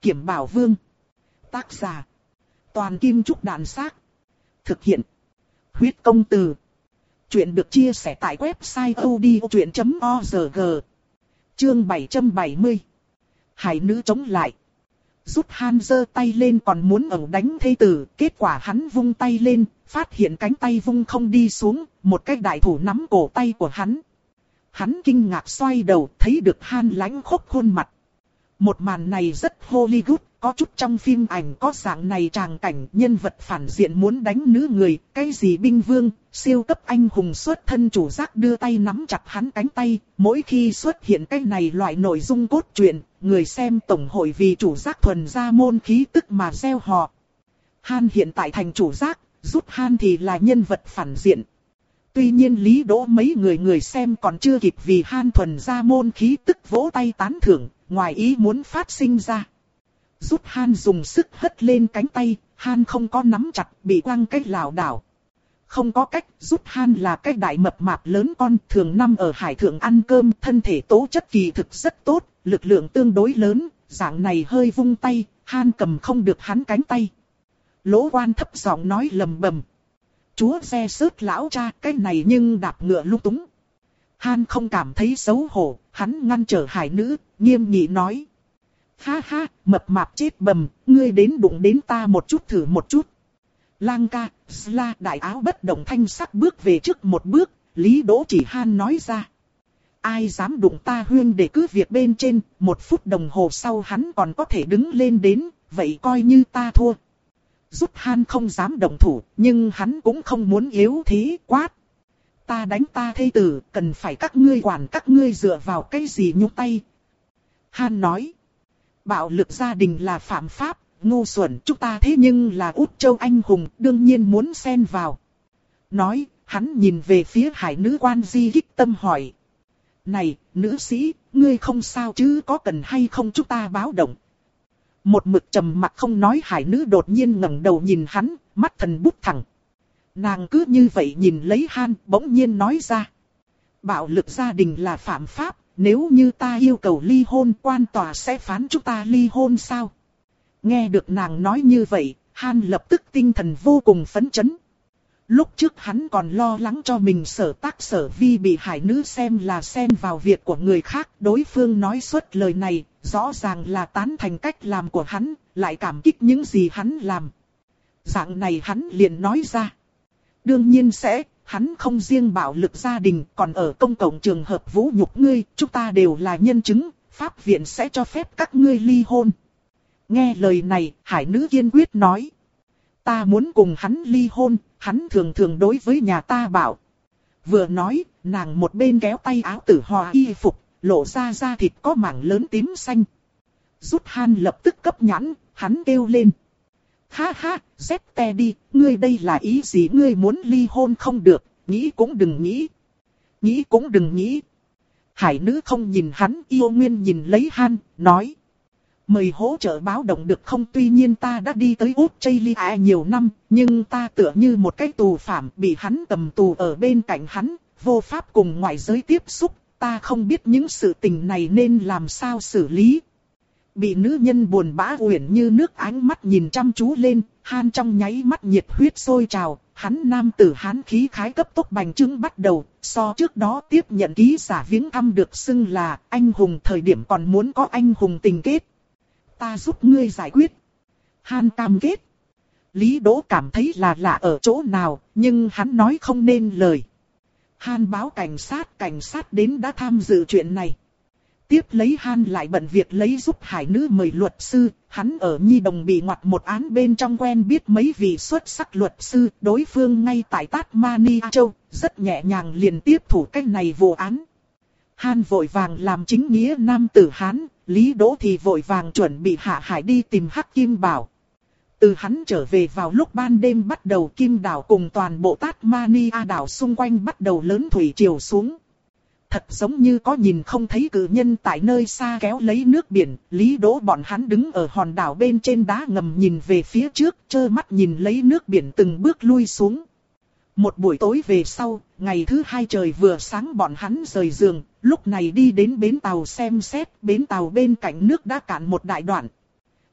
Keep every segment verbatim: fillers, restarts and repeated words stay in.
Kiểm Bảo Vương. Tác giả. Toàn Kim Trúc Đàn Xác. Thực hiện. Huyết Công Từ. Chuyện được chia sẻ tại website odchuyện chấm org. Chương bảy trăm bảy mươi. Hải nữ chống lại. Rút Han giơ tay lên còn muốn ẩu đánh thê tử, kết quả hắn vung tay lên, phát hiện cánh tay vung không đi xuống, một cái đại thủ nắm cổ tay của hắn. Hắn kinh ngạc xoay đầu, thấy được Han lãnh khốc khuôn mặt. Một màn này rất Hollywood, có chút trong phim ảnh có dạng này tràng cảnh, nhân vật phản diện muốn đánh nữ người, cái gì binh vương, siêu cấp anh hùng xuất thân chủ giác đưa tay nắm chặt hắn cánh tay. Mỗi khi xuất hiện cái này loại nội dung cốt truyện, người xem tổng hội vì chủ giác thuần ra môn khí tức mà reo hò. Han hiện tại thành chủ giác, rút Han thì là nhân vật phản diện. Tuy nhiên Lý Đỗ mấy người người xem còn chưa kịp vì Han thuần ra môn khí tức vỗ tay tán thưởng, ngoài ý muốn phát sinh ra. Rút Han dùng sức hất lên cánh tay, Han không có nắm chặt, bị quăng cách lảo đảo. Không có cách, rút Han là cái đại mập mạp lớn con, thường năm ở hải thượng ăn cơm, thân thể tố chất kỳ thực rất tốt, lực lượng tương đối lớn, dạng này hơi vung tay, Han cầm không được hắn cánh tay. Lỗ Quan thấp giọng nói lầm bầm. Chúa xe sớt lão cha, cái này nhưng đạp ngựa lung túng. Han không cảm thấy xấu hổ, hắn ngăn trở hải nữ, nghiêm nghị nói. Ha ha, mập mạp chết bầm, ngươi đến đụng đến ta một chút thử một chút. Lang ca, Sla đại áo bất động thanh sắc bước về trước một bước, Lý Đỗ chỉ Han nói ra. Ai dám đụng ta huyên để cứ việc bên trên, một phút đồng hồ sau hắn còn có thể đứng lên đến, vậy coi như ta thua. Rút Han không dám động thủ, nhưng hắn cũng không muốn yếu thế quát. Ta đánh ta thê tử, cần phải các ngươi quản các ngươi dựa vào cái gì nhúc tay. Han nói. Bạo lực gia đình là phạm pháp, ngu xuẩn, chúng ta thế nhưng là Út Châu anh hùng, đương nhiên muốn xen vào. Nói, hắn nhìn về phía hải nữ quan di kích tâm hỏi. Này, nữ sĩ, ngươi không sao chứ, có cần hay không chúng ta báo động? Một mực trầm mặt không nói hải nữ đột nhiên ngẩng đầu nhìn hắn, mắt thần bút thẳng. Nàng cứ như vậy nhìn lấy Han, bỗng nhiên nói ra. Bạo lực gia đình là phạm pháp. Nếu như ta yêu cầu ly hôn, quan tòa sẽ phán chúng ta ly hôn sao? Nghe được nàng nói như vậy, Han lập tức tinh thần vô cùng phấn chấn. Lúc trước hắn còn lo lắng cho mình sở tác sở vi bị hải nữ xem là xen vào việc của người khác. Đối phương nói suốt lời này, rõ ràng là tán thành cách làm của hắn, lại cảm kích những gì hắn làm. Dạng này hắn liền nói ra. Đương nhiên sẽ. Hắn không riêng bạo lực gia đình, còn ở công cộng trường hợp vũ nhục ngươi, chúng ta đều là nhân chứng, pháp viện sẽ cho phép các ngươi ly hôn. Nghe lời này, hải nữ kiên quyết nói. Ta muốn cùng hắn ly hôn, hắn thường thường đối với nhà ta bảo. Vừa nói, nàng một bên kéo tay áo tử hòa y phục, lộ ra da thịt có mảng lớn tím xanh. Rút Han lập tức cấp nhãn, hắn kêu lên. Ha ha, dép te đi, ngươi đây là ý gì, ngươi muốn ly hôn không được, nghĩ cũng đừng nghĩ. Nghĩ cũng đừng nghĩ. Hải nữ không nhìn hắn, yêu nguyên nhìn lấy Han, nói. Mời hỗ trợ báo động được không, tuy nhiên ta đã đi tới Australia nhiều năm, nhưng ta tựa như một cái tù phạm bị hắn cầm tù ở bên cạnh hắn, vô pháp cùng ngoại giới tiếp xúc, ta không biết những sự tình này nên làm sao xử lý. Bị nữ nhân buồn bã uyển như nước ánh mắt nhìn chăm chú lên, Han trong nháy mắt nhiệt huyết sôi trào, hắn nam tử hán khí khái cấp tốc bành trướng bắt đầu, so trước đó tiếp nhận ký giả viếng thăm được xưng là anh hùng, thời điểm còn muốn có anh hùng tình kết. Ta giúp ngươi giải quyết. Han cam kết. Lý Đỗ cảm thấy là lạ ở chỗ nào, nhưng hắn nói không nên lời. Han báo cảnh sát, cảnh sát đến đã tham dự chuyện này. Tiếp lấy Han lại bận việc lấy giúp hải nữ mời luật sư, hắn ở Nhi Đồng bị ngoặt một án bên trong quen biết mấy vị xuất sắc luật sư, đối phương ngay tại Tasmania Châu, rất nhẹ nhàng liền tiếp thủ cái này vụ án. Han vội vàng làm chính nghĩa nam tử Hán, Lý Đỗ thì vội vàng chuẩn bị hạ hải đi tìm Hắc Kim Bảo. Từ hắn trở về vào lúc ban đêm bắt đầu, Kim đảo cùng toàn bộ Tasmania đảo xung quanh bắt đầu lớn thủy triều xuống. Thật giống như có nhìn không thấy cự nhân tại nơi xa kéo lấy nước biển, Lý Đỗ bọn hắn đứng ở hòn đảo bên trên đá ngầm nhìn về phía trước, trơ mắt nhìn lấy nước biển từng bước lui xuống. Một buổi tối về sau, ngày thứ hai trời vừa sáng bọn hắn rời giường, lúc này đi đến bến tàu xem xét, bến tàu bên cạnh nước đã cạn một đại đoạn.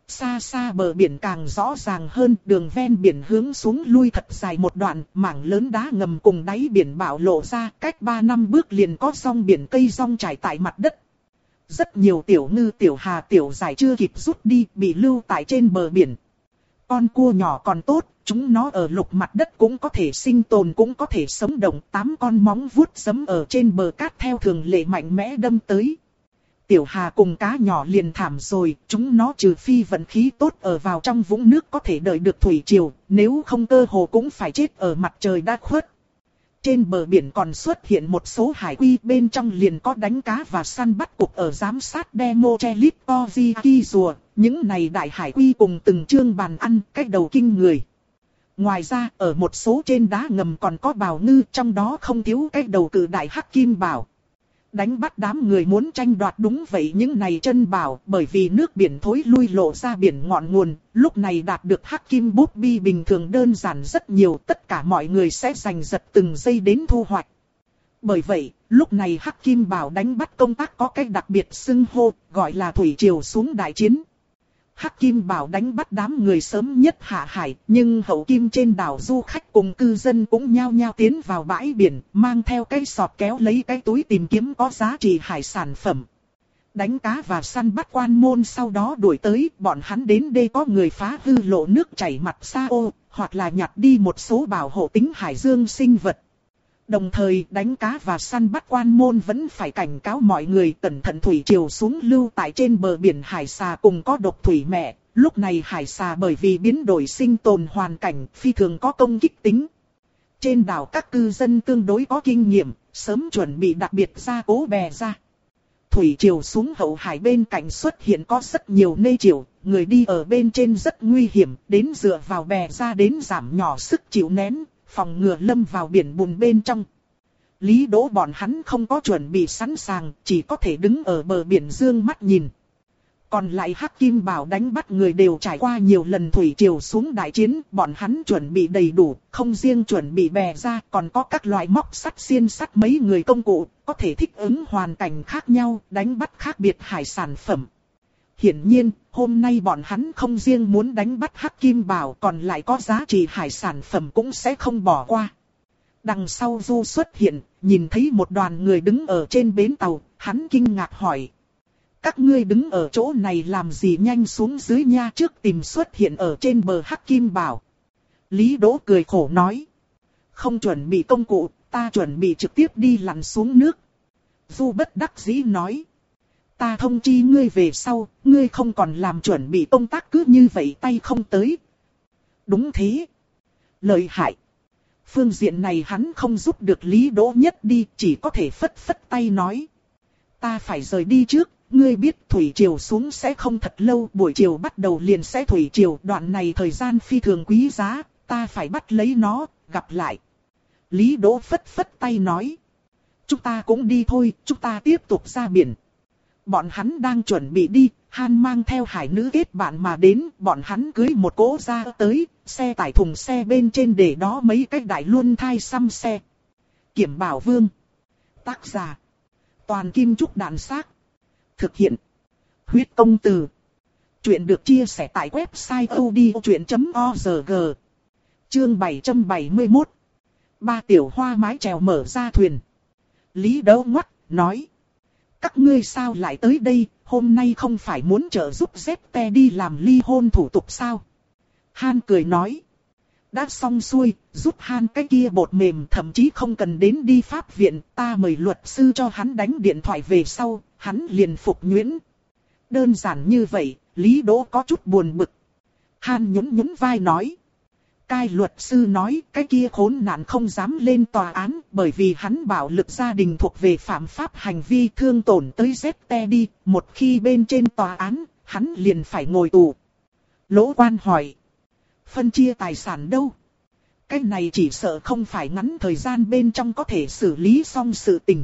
Xa xa bờ biển càng rõ ràng hơn, đường ven biển hướng xuống lui thật dài một đoạn, mảng lớn đá ngầm cùng đáy biển bạo lộ ra, cách ba năm bước liền có rong biển cây rong trải tại mặt đất. Rất nhiều tiểu ngư tiểu hà tiểu giải chưa kịp rút đi, bị lưu tại trên bờ biển. Con cua nhỏ còn tốt, chúng nó ở lục mặt đất cũng có thể sinh tồn cũng có thể sống động, tám con móng vuốt giẫm ở trên bờ cát theo thường lệ mạnh mẽ đâm tới. Tiểu hà cùng cá nhỏ liền thảm rồi, chúng nó trừ phi vận khí tốt ở vào trong vũng nước có thể đợi được thủy triều, nếu không cơ hồ cũng phải chết ở mặt trời đã khuất. Trên bờ biển còn xuất hiện một số hải quy, bên trong liền có đánh cá và săn bắt cục ở giám sát demo chelit Oji rùa. Những này đại hải quy cùng từng chương bàn ăn, cách đầu kinh người. Ngoài ra, ở một số trên đá ngầm còn có bào ngư, trong đó không thiếu cách đầu cự đại hắc kim bảo. Đánh bắt đám người muốn tranh đoạt đúng vậy những này chân bảo, bởi vì nước biển thối lui lộ ra biển ngọn nguồn, lúc này đạt được hắc kim bút bi bình thường đơn giản rất nhiều, tất cả mọi người sẽ giành giật từng giây đến thu hoạch. Bởi vậy, lúc này hắc kim bảo đánh bắt công tác có cách đặc biệt xưng hô, gọi là thủy triều xuống đại chiến. Hắc kim bảo đánh bắt đám người sớm nhất hạ hải, nhưng hậu kim trên đảo du khách cùng cư dân cũng nhao nhao tiến vào bãi biển, mang theo cái sọt kéo lấy cái túi tìm kiếm có giá trị hải sản phẩm. Đánh cá và săn bắt quan môn sau đó đuổi tới, bọn hắn đến đây có người phá hư lộ nước chảy mặt sa ô, hoặc là nhặt đi một số bảo hộ tính hải dương sinh vật. Đồng thời đánh cá và săn bắt quan môn vẫn phải cảnh cáo mọi người cẩn thận thủy triều xuống lưu tại trên bờ biển hải xà cùng có độc thủy mẹ. Lúc này hải xà bởi vì biến đổi sinh tồn hoàn cảnh phi thường có công kích tính. Trên đảo các cư dân tương đối có kinh nghiệm, sớm chuẩn bị đặc biệt gia cố bè ra. Thủy triều xuống hậu hải bên cạnh xuất hiện có rất nhiều nê triều, người đi ở bên trên rất nguy hiểm, đến dựa vào bè ra đến giảm nhỏ sức chịu nén. Phòng ngừa lâm vào biển bùn bên trong. Lý Đỗ bọn hắn không có chuẩn bị sẵn sàng, chỉ có thể đứng ở bờ biển dương mắt nhìn. Còn lại hắc kim bảo đánh bắt người đều trải qua nhiều lần thủy triều xuống đại chiến, bọn hắn chuẩn bị đầy đủ, không riêng chuẩn bị bè ra, còn có các loại móc sắt xiên sắt mấy người công cụ, có thể thích ứng hoàn cảnh khác nhau, đánh bắt khác biệt hải sản phẩm. Hiển nhiên, hôm nay bọn hắn không riêng muốn đánh bắt hắc kim bảo, còn lại có giá trị hải sản phẩm cũng sẽ không bỏ qua. Đằng sau Du xuất hiện, nhìn thấy một đoàn người đứng ở trên bến tàu, hắn kinh ngạc hỏi. Các ngươi đứng ở chỗ này làm gì, nhanh xuống dưới nha, trước tìm xuất hiện ở trên bờ hắc kim bảo. Lý Đỗ cười khổ nói. Không chuẩn bị công cụ, ta chuẩn bị trực tiếp đi lặn xuống nước. Du bất đắc dĩ nói. Ta thông chi ngươi về sau, ngươi không còn làm chuẩn bị công tác cứ như vậy tay không tới. Đúng thế. Lợi hại. Phương diện này hắn không giúp được Lý Đỗ nhất đi, chỉ có thể phất phất tay nói. Ta phải rời đi trước, ngươi biết thủy triều xuống sẽ không thật lâu, buổi chiều bắt đầu liền sẽ thủy triều, đoạn này thời gian phi thường quý giá, ta phải bắt lấy nó, gặp lại. Lý Đỗ phất phất tay nói. Chúng ta cũng đi thôi, chúng ta tiếp tục ra biển. Bọn hắn đang chuẩn bị đi, Han mang theo hải nữ kết bạn mà đến, bọn hắn cưới một cỗ ra tới, xe tải thùng xe bên trên để đó mấy cái đại luân thai xăm xe. Kiểm Bảo Vương. Tác giả. Toàn Kim Trúc Đạn Xác. Thực hiện. Huyết Công Từ. Chuyện được chia sẻ tại website odchuyện chấm org. Chương bảy trăm bảy mươi mốt. Ba tiểu hoa mái chèo mở ra thuyền. Lý Đỗ ngoắt, nói. Các ngươi sao lại tới đây, hôm nay không phải muốn trợ giúp Zete đi làm ly hôn thủ tục sao? Han cười nói. Đã xong xuôi, giúp Han cái kia bột mềm thậm chí không cần đến đi pháp viện, ta mời luật sư cho hắn đánh điện thoại về sau, hắn liền phục nhuyễn. Đơn giản như vậy, Lý Đỗ có chút buồn bực. Han nhún nhún vai nói. Cai luật sư nói cái kia khốn nạn không dám lên tòa án bởi vì hắn bạo lực gia đình thuộc về phạm pháp hành vi thương tổn tới Zete đi, một khi bên trên tòa án, hắn liền phải ngồi tù. Lỗ Quan hỏi. Phân chia tài sản đâu? Cái này chỉ sợ không phải ngắn thời gian bên trong có thể xử lý xong sự tình.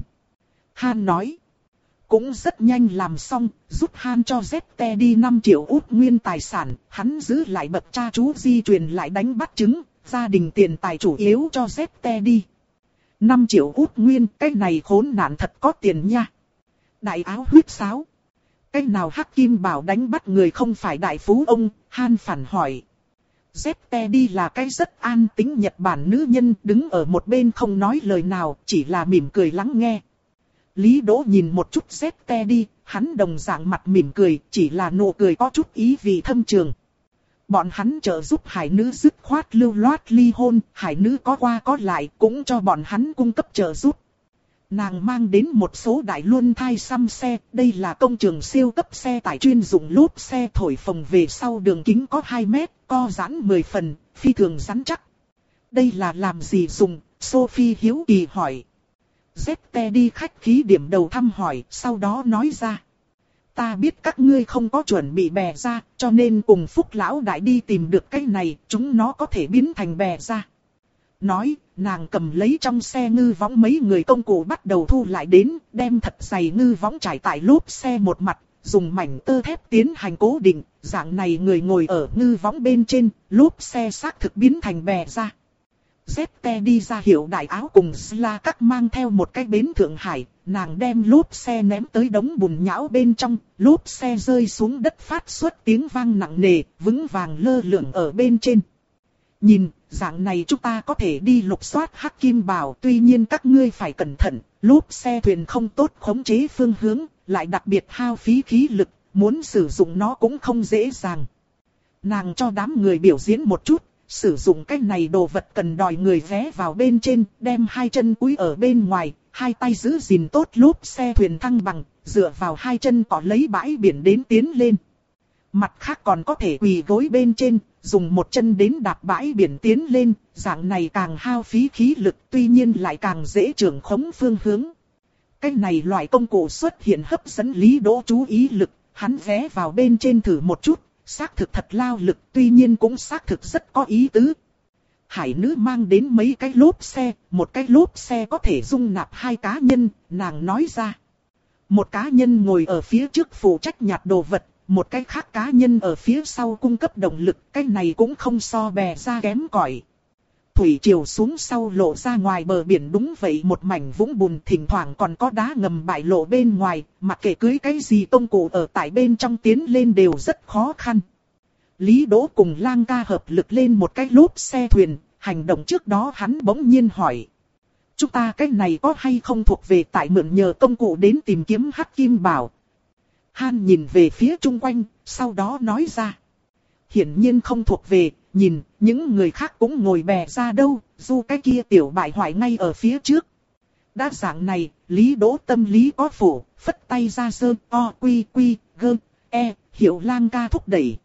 Han nói. Cũng rất nhanh làm xong, giúp Han cho Zete đi năm triệu út nguyên tài sản, hắn giữ lại bậc cha chú di truyền lại đánh bắt chứng, gia đình tiền tài chủ yếu cho Zete đi. năm triệu út nguyên, cái này khốn nạn thật có tiền nha. Đại áo huyết sáo. Cái nào hắc kim bảo đánh bắt người không phải đại phú ông, Han phản hỏi. Zete là cái rất an tính Nhật Bản nữ nhân, đứng ở một bên không nói lời nào, chỉ là mỉm cười lắng nghe. Lý Đỗ nhìn một chút Zete, hắn đồng dạng mặt mỉm cười, chỉ là nụ cười có chút ý vị thâm trường. Bọn hắn trợ giúp hải nữ dứt khoát lưu loát ly hôn, hải nữ có qua có lại cũng cho bọn hắn cung cấp trợ giúp. Nàng mang đến một số đại luân thai xăm xe, đây là công trường siêu cấp xe tải chuyên dụng lốp xe thổi phồng về sau đường kính có hai mét, co giãn mười phần, phi thường rắn chắc. Đây là làm gì dùng? Sophie hiếu kỳ hỏi. Zete đi khách khí điểm đầu thăm hỏi, sau đó nói ra. Ta biết các ngươi không có chuẩn bị bè ra, cho nên cùng Phúc Lão Đại đi tìm được cái này, chúng nó có thể biến thành bè ra. Nói, nàng cầm lấy trong xe ngư võng mấy người công cụ bắt đầu thu lại đến, đem thật dày ngư võng trải tại lốp xe một mặt, dùng mảnh tơ thép tiến hành cố định, dạng này người ngồi ở ngư võng bên trên, lốp xe xác thực biến thành bè ra. Zete đi ra hiệu đại áo cùng Sla các mang theo một cái bến Thượng Hải, nàng đem lốp xe ném tới đống bùn nhão bên trong, lốp xe rơi xuống đất phát xuất tiếng vang nặng nề, vững vàng lơ lửng ở bên trên. Nhìn, dạng này chúng ta có thể đi lục soát hắc kim bảo, tuy nhiên các ngươi phải cẩn thận, lốp xe thuyền không tốt khống chế phương hướng, lại đặc biệt hao phí khí lực, muốn sử dụng nó cũng không dễ dàng. Nàng cho đám người biểu diễn một chút, sử dụng cái này đồ vật cần đòi người vé vào bên trên, đem hai chân cúi ở bên ngoài, hai tay giữ gìn tốt lốp xe thuyền thăng bằng, dựa vào hai chân cọ lấy bãi biển đến tiến lên. Mặt khác còn có thể quỳ gối bên trên, dùng một chân đến đạp bãi biển tiến lên, dạng này càng hao phí khí lực, tuy nhiên lại càng dễ trưởng khống phương hướng. Cái này loại công cụ xuất hiện hấp dẫn Lý Đỗ chú ý lực, hắn vé vào bên trên thử một chút, xác thực thật lao lực, tuy nhiên cũng xác thực rất có ý tứ. Hải nữ mang đến mấy cái lốp xe, một cái lốp xe có thể dung nạp hai cá nhân, nàng nói ra. Một cá nhân ngồi ở phía trước phụ trách nhặt đồ vật, một cái khác cá nhân ở phía sau cung cấp động lực, cái này cũng không so bè ra kém cỏi. Thủy triều xuống sau lộ ra ngoài bờ biển đúng vậy một mảnh vũng bùn, thỉnh thoảng còn có đá ngầm bại lộ bên ngoài, mặc kệ cưới cái gì công cụ ở tại bên trong tiến lên đều rất khó khăn. Lý Đỗ cùng Lang ca hợp lực lên một cái lốp xe thuyền, hành động trước đó hắn bỗng nhiên hỏi. Chúng ta cái này có hay không thuộc về tại mượn nhờ công cụ đến tìm kiếm hắc kim bảo? Han nhìn về phía chung quanh, sau đó nói ra. Hiển nhiên không thuộc về, nhìn, những người khác cũng ngồi bè ra đâu, dù cái kia tiểu bại hoại ngay ở phía trước. Đã dạng này, Lý Đỗ tâm lý có phủ, phất tay ra sơ, o, quy, quy, gơ, e, hiệu Lang ca thúc đẩy.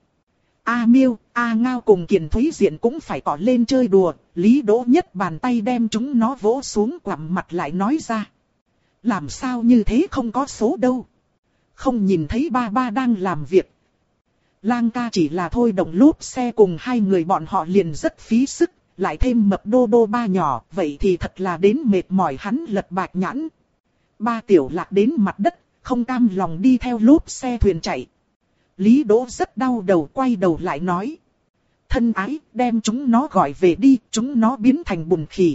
A Miêu, A Ngao cùng Kiền Thúy Diện cũng phải cỏ lên chơi đùa, Lý Đỗ nhất bàn tay đem chúng nó vỗ xuống quặm mặt lại nói ra. Làm sao như thế không có số đâu. Không nhìn thấy ba ba đang làm việc. Lang ca chỉ là thôi động lốp xe cùng hai người bọn họ liền rất phí sức, lại thêm mập đô đô ba nhỏ, vậy thì thật là đến mệt mỏi hắn lật bạch nhãn. Ba tiểu lạc đến mặt đất, không cam lòng đi theo lốp xe thuyền chạy. Lý Đỗ rất đau đầu quay đầu lại nói. Thân ái, đem chúng nó gọi về đi, chúng nó biến thành bùn khỉ.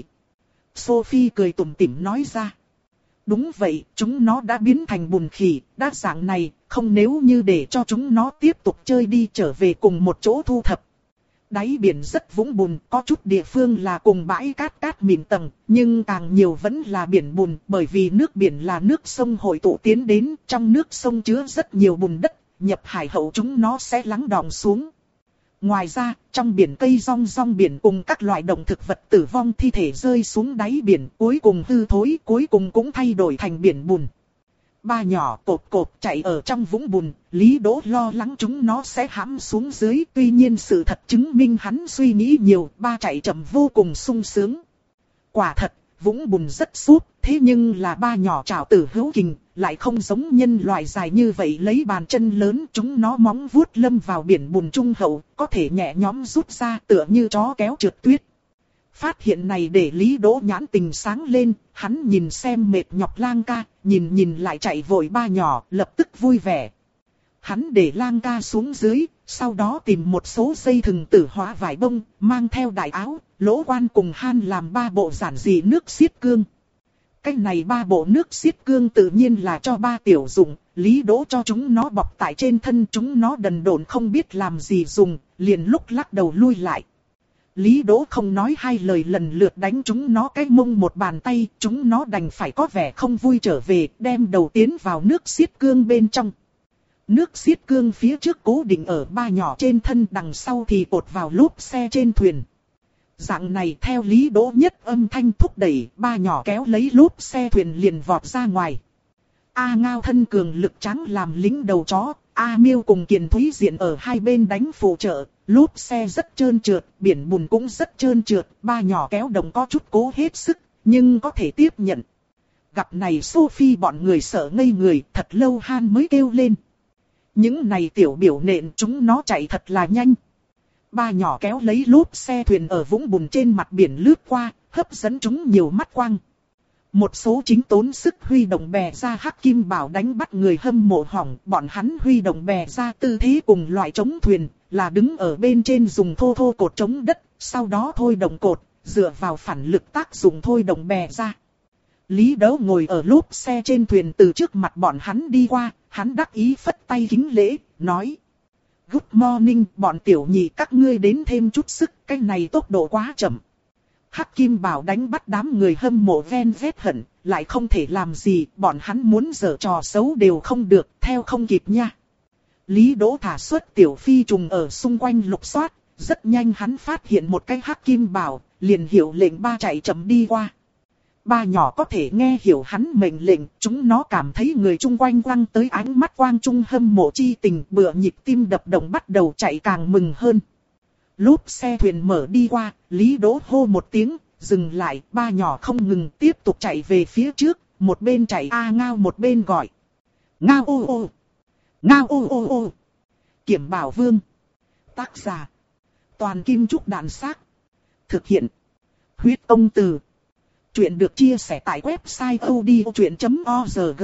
Sophie cười tủm tỉm nói ra. Đúng vậy, chúng nó đã biến thành bùn khỉ, đã dạng này, không nếu như để cho chúng nó tiếp tục chơi đi trở về cùng một chỗ thu thập. Đáy biển rất vũng bùn, có chút địa phương là cùng bãi cát cát mịn tầng, nhưng càng nhiều vẫn là biển bùn, bởi vì nước biển là nước sông hội tụ tiến đến, trong nước sông chứa rất nhiều bùn đất, nhập hải hậu chúng nó sẽ lắng đọng xuống. Ngoài ra, trong biển cây rong rong biển cùng các loại động thực vật tử vong thi thể rơi xuống đáy biển, cuối cùng hư thối, cuối cùng cũng thay đổi thành biển bùn. Ba nhỏ cộp cộp chạy ở trong vũng bùn, Lý Đỗ lo lắng chúng nó sẽ hãm xuống dưới, tuy nhiên sự thật chứng minh hắn suy nghĩ nhiều, ba chạy chậm vô cùng sung sướng. Quả thật, vũng bùn rất súp, thế nhưng là ba nhỏ trảo tử hữu kình, lại không giống nhân loại dài như vậy lấy bàn chân lớn, chúng nó móng vuốt lâm vào biển bùn trung hậu, có thể nhẹ nhõm rút ra tựa như chó kéo trượt tuyết. Phát hiện này để Lý Đỗ nhãn tình sáng lên, hắn nhìn xem mệt nhọc Lang ca, nhìn nhìn lại chạy vội ba nhỏ, lập tức vui vẻ. Hắn để Lang ca xuống dưới, sau đó tìm một số dây thừng tử hóa vải bông, mang theo đại áo, Lỗ Quan cùng Han làm ba bộ giản dị nước xiết cương. Cái này ba bộ nước xiết cương tự nhiên là cho ba tiểu dụng, Lý Đỗ cho chúng nó bọc tại trên thân, chúng nó đần độn không biết làm gì dùng, liền lúc lắc đầu lui lại. Lý Đỗ không nói hai lời lần lượt đánh chúng nó cái mông một bàn tay, chúng nó đành phải có vẻ không vui trở về, đem đầu tiến vào nước xiết cương bên trong. Nước xiết cương phía trước cố định ở ba nhỏ trên thân, đằng sau thì cột vào lốp xe trên thuyền. Dạng này theo Lý Đỗ nhất âm thanh thúc đẩy, ba nhỏ kéo lấy lốp xe thuyền liền vọt ra ngoài. A Ngao thân cường lực trắng làm lính đầu chó, A Miêu cùng Kiền Thúy Diện ở hai bên đánh phụ trợ, lốp xe rất trơn trượt, biển bùn cũng rất trơn trượt, ba nhỏ kéo đồng có chút cố hết sức, nhưng có thể tiếp nhận. Gặp này Sophie bọn người sợ ngây người, thật lâu Han mới kêu lên. Những này tiểu biểu nện chúng nó chạy thật là nhanh. Ba nhỏ kéo lấy lốp xe thuyền ở vũng bùn trên mặt biển lướt qua, hấp dẫn chúng nhiều mắt quang. Một số chính tốn sức huy động bè ra Hắc Kim Bảo đánh bắt người hâm mộ hỏng, bọn hắn huy động bè ra tư thế cùng loại chống thuyền, là đứng ở bên trên dùng thô thô cột chống đất, sau đó thôi động cột, dựa vào phản lực tác dụng thôi động bè ra. Lý Đỗ ngồi ở lốp xe trên thuyền từ trước mặt bọn hắn đi qua, hắn đắc ý phất tay kính lễ, nói. Good morning, bọn tiểu nhị các ngươi đến thêm chút sức, cái này tốc độ quá chậm. Hắc Kim Bảo đánh bắt đám người hâm mộ ven vét hận, lại không thể làm gì, bọn hắn muốn giở trò xấu đều không được, theo không kịp nha. Lý Đỗ thả xuất tiểu phi trùng ở xung quanh lục soát, rất nhanh hắn phát hiện một cái Hắc Kim Bảo, liền hiệu lệnh ba chạy chậm đi qua. Ba nhỏ có thể nghe hiểu hắn mệnh lệnh, chúng nó cảm thấy người chung quanh quăng tới ánh mắt quang trung hâm mộ chi tình, bựa nhịp tim đập động bắt đầu chạy càng mừng hơn. Lốp xe thuyền mở đi qua, Lý Đỗ hô một tiếng, dừng lại, ba nhỏ không ngừng tiếp tục chạy về phía trước, một bên chạy A Ngao một bên gọi. Ngao ô ô! Ngao ô ô ô! Kiểm Bảo Vương. Tác giả. Toàn Kim Trúc Đàn Xác. Thực hiện. Huyết Công Từ. Chuyện được chia sẻ tại website odchuyện chấm org.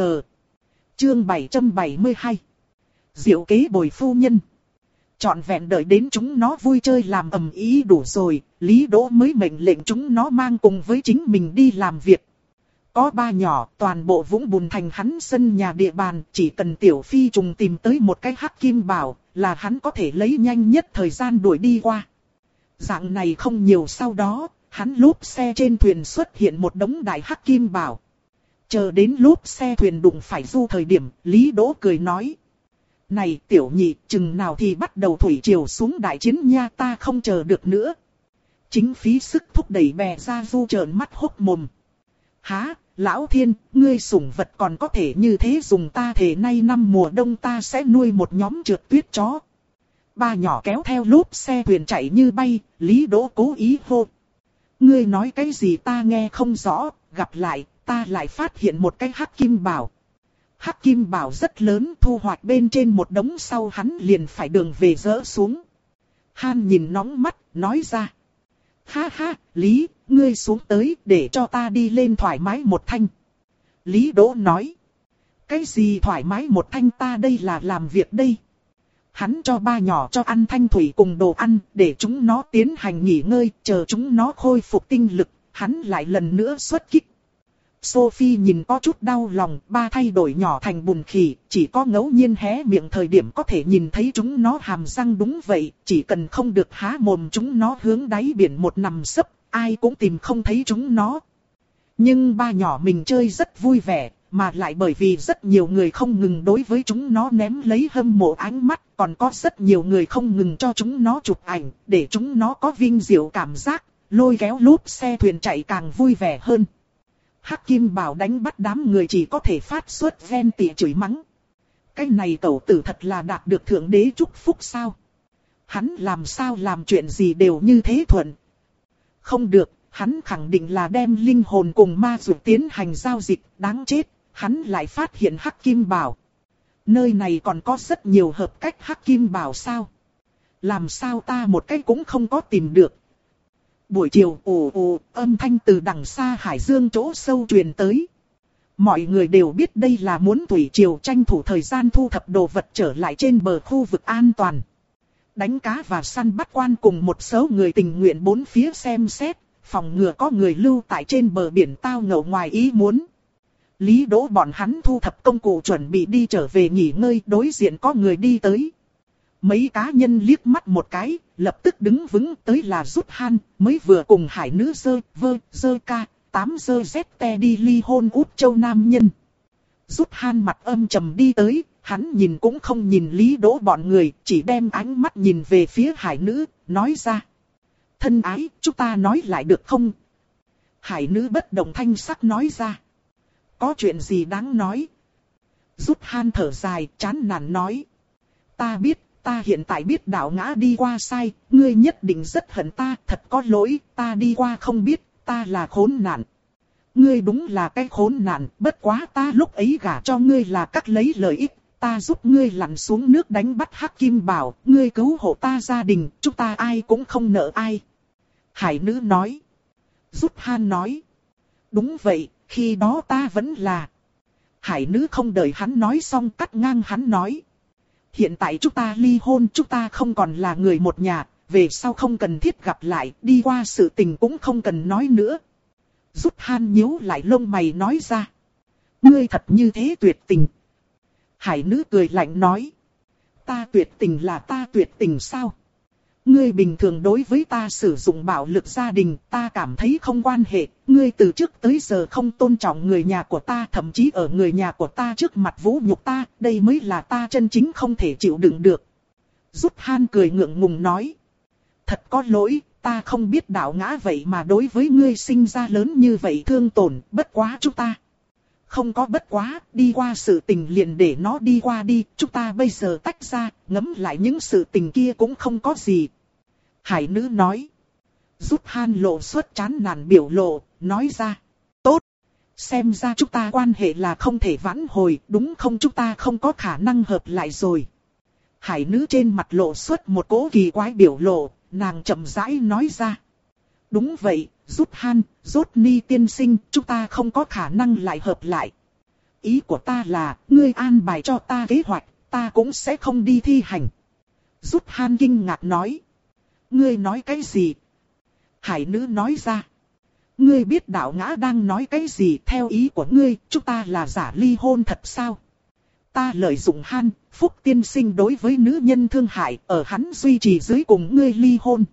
Chương bảy trăm bảy mươi hai. Diệu kế bồi phu nhân. Trọn vẹn đợi đến chúng nó vui chơi làm ầm ĩ đủ rồi, Lý Đỗ mới mệnh lệnh chúng nó mang cùng với chính mình đi làm việc. Có ba nhỏ, toàn bộ vũng bùn thành hắn sân nhà địa bàn, chỉ cần tiểu phi trùng tìm tới một cái Hắc Kim Bảo, là hắn có thể lấy nhanh nhất thời gian đuổi đi qua. Dạng này không nhiều sau đó, hắn lốp xe trên thuyền xuất hiện một đống đại Hắc Kim Bảo. Chờ đến lốp xe thuyền đụng phải du thời điểm, Lý Đỗ cười nói. Này tiểu nhị, chừng nào thì bắt đầu thủy triều xuống đại chiến nha, ta không chờ được nữa. Chính phí sức thúc đẩy bè ra du trợn mắt hốc mồm. Há, lão thiên, ngươi sủng vật còn có thể như thế dùng, ta thể nay năm mùa đông ta sẽ nuôi một nhóm trượt tuyết chó. Ba nhỏ kéo theo lốp xe thuyền chạy như bay, Lý Đỗ cố ý hô. Ngươi nói cái gì ta nghe không rõ, gặp lại, ta lại phát hiện một cái Hắc Kim Bảo. Hắc Kim Bảo rất lớn, thu hoạch bên trên một đống sau hắn liền phải đường về dỡ xuống. Han nhìn nóng mắt, nói ra. Ha ha, Lý, ngươi xuống tới để cho ta đi lên thoải mái một thanh. Lý Đỗ nói. Cái gì thoải mái một thanh, ta đây là làm việc đây. Hắn cho ba nhỏ cho ăn thanh thủy cùng đồ ăn, để chúng nó tiến hành nghỉ ngơi, chờ chúng nó khôi phục tinh lực, hắn lại lần nữa xuất kích. Sophie nhìn có chút đau lòng, ba thay đổi nhỏ thành bùn khỉ, chỉ có ngẫu nhiên hé miệng thời điểm có thể nhìn thấy chúng nó hàm răng, đúng vậy, chỉ cần không được há mồm chúng nó hướng đáy biển một nằm sấp, ai cũng tìm không thấy chúng nó. Nhưng ba nhỏ mình chơi rất vui vẻ, mà lại bởi vì rất nhiều người không ngừng đối với chúng nó ném lấy hâm mộ ánh mắt, còn có rất nhiều người không ngừng cho chúng nó chụp ảnh, để chúng nó có vinh diệu cảm giác, lôi kéo lốp xe thuyền chạy càng vui vẻ hơn. Hắc Kim Bảo đánh bắt đám người chỉ có thể phát xuất ven tỉa chửi mắng. Cái này cẩu tử thật là đạt được thượng đế chúc phúc sao? Hắn làm sao làm chuyện gì đều như thế thuận. Không được, hắn khẳng định là đem linh hồn cùng ma dược tiến hành giao dịch, đáng chết, hắn lại phát hiện Hắc Kim Bảo. Nơi này còn có rất nhiều hợp cách Hắc Kim Bảo sao? Làm sao ta một cái cũng không có tìm được. Buổi chiều ồ ồ, âm thanh từ đằng xa hải dương chỗ sâu truyền tới. Mọi người đều biết đây là muốn thủy triều tranh thủ thời gian thu thập đồ vật trở lại trên bờ khu vực an toàn. Đánh cá và săn bắt quan cùng một số người tình nguyện bốn phía xem xét, phòng ngừa có người lưu tại trên bờ biển tao ngộ ngoài ý muốn. Lý Đỗ bọn hắn thu thập công cụ chuẩn bị đi trở về nghỉ ngơi, đối diện có người đi tới. Mấy cá nhân liếc mắt một cái, lập tức đứng vững, tới là Rút Han, mới vừa cùng hải nữ dơ, vơ, dơ ca, tám dơ zete đi ly hôn Út Châu nam nhân. Rút Han mặt âm trầm đi tới, hắn nhìn cũng không nhìn Lý Đỗ bọn người, chỉ đem ánh mắt nhìn về phía hải nữ, nói ra. Thân ái, chúng ta nói lại được không? Hải nữ bất động thanh sắc nói ra. Có chuyện gì đáng nói? Rút Han thở dài, chán nản nói. Ta biết, ta hiện tại biết đạo ngã đi qua sai, ngươi nhất định rất hận ta, thật có lỗi, ta đi qua không biết, ta là khốn nạn. Ngươi đúng là cái khốn nạn, bất quá ta lúc ấy gả cho ngươi là cắt lấy lợi ích, ta giúp ngươi lặn xuống nước đánh bắt Hắc Kim Bảo, ngươi cứu hộ ta gia đình, chúng ta ai cũng không nợ ai. Hải nữ nói. Rút Han nói. Đúng vậy, khi đó ta vẫn là. Hải nữ không đợi hắn nói xong cắt ngang hắn nói. Hiện tại chúng ta ly hôn, chúng ta không còn là người một nhà, về sau không cần thiết gặp lại, đi qua sự tình cũng không cần nói nữa. Rút Han nhíu lại lông mày nói ra. Ngươi thật như thế tuyệt tình. Hải nữ cười lạnh nói. Ta tuyệt tình là ta tuyệt tình sao? Ngươi bình thường đối với ta sử dụng bạo lực gia đình, ta cảm thấy không quan hệ. Ngươi từ trước tới giờ không tôn trọng người nhà của ta, thậm chí ở người nhà của ta trước mặt vũ nhục ta, đây mới là ta chân chính không thể chịu đựng được. Rút Han cười ngượng ngùng nói. Thật có lỗi, ta không biết đạo ngã vậy mà đối với ngươi sinh ra lớn như vậy thương tổn, bất quá chúng ta. Không có bất quá, đi qua sự tình liền để nó đi qua đi, chúng ta bây giờ tách ra, ngẫm lại những sự tình kia cũng không có gì. Hải nữ nói. Rút Han lộ xuất chán nản biểu lộ, nói ra. Tốt, xem ra chúng ta quan hệ là không thể vãn hồi, đúng không, chúng ta không có khả năng hợp lại rồi. Hải nữ trên mặt lộ xuất một cỗ kỳ quái biểu lộ, nàng chậm rãi nói ra. Đúng vậy, Rút Han, Rốt Ni tiên sinh, chúng ta không có khả năng lại hợp lại. Ý của ta là, ngươi an bài cho ta kế hoạch, ta cũng sẽ không đi thi hành. Rút Han kinh ngạc nói. Ngươi nói cái gì? Hải nữ nói ra. Ngươi biết đạo ngã đang nói cái gì, theo ý của ngươi, chúng ta là giả ly hôn thật sao? Ta lợi dụng Han, Phúc tiên sinh đối với nữ nhân thương hại, ở hắn duy trì dưới cùng ngươi ly hôn.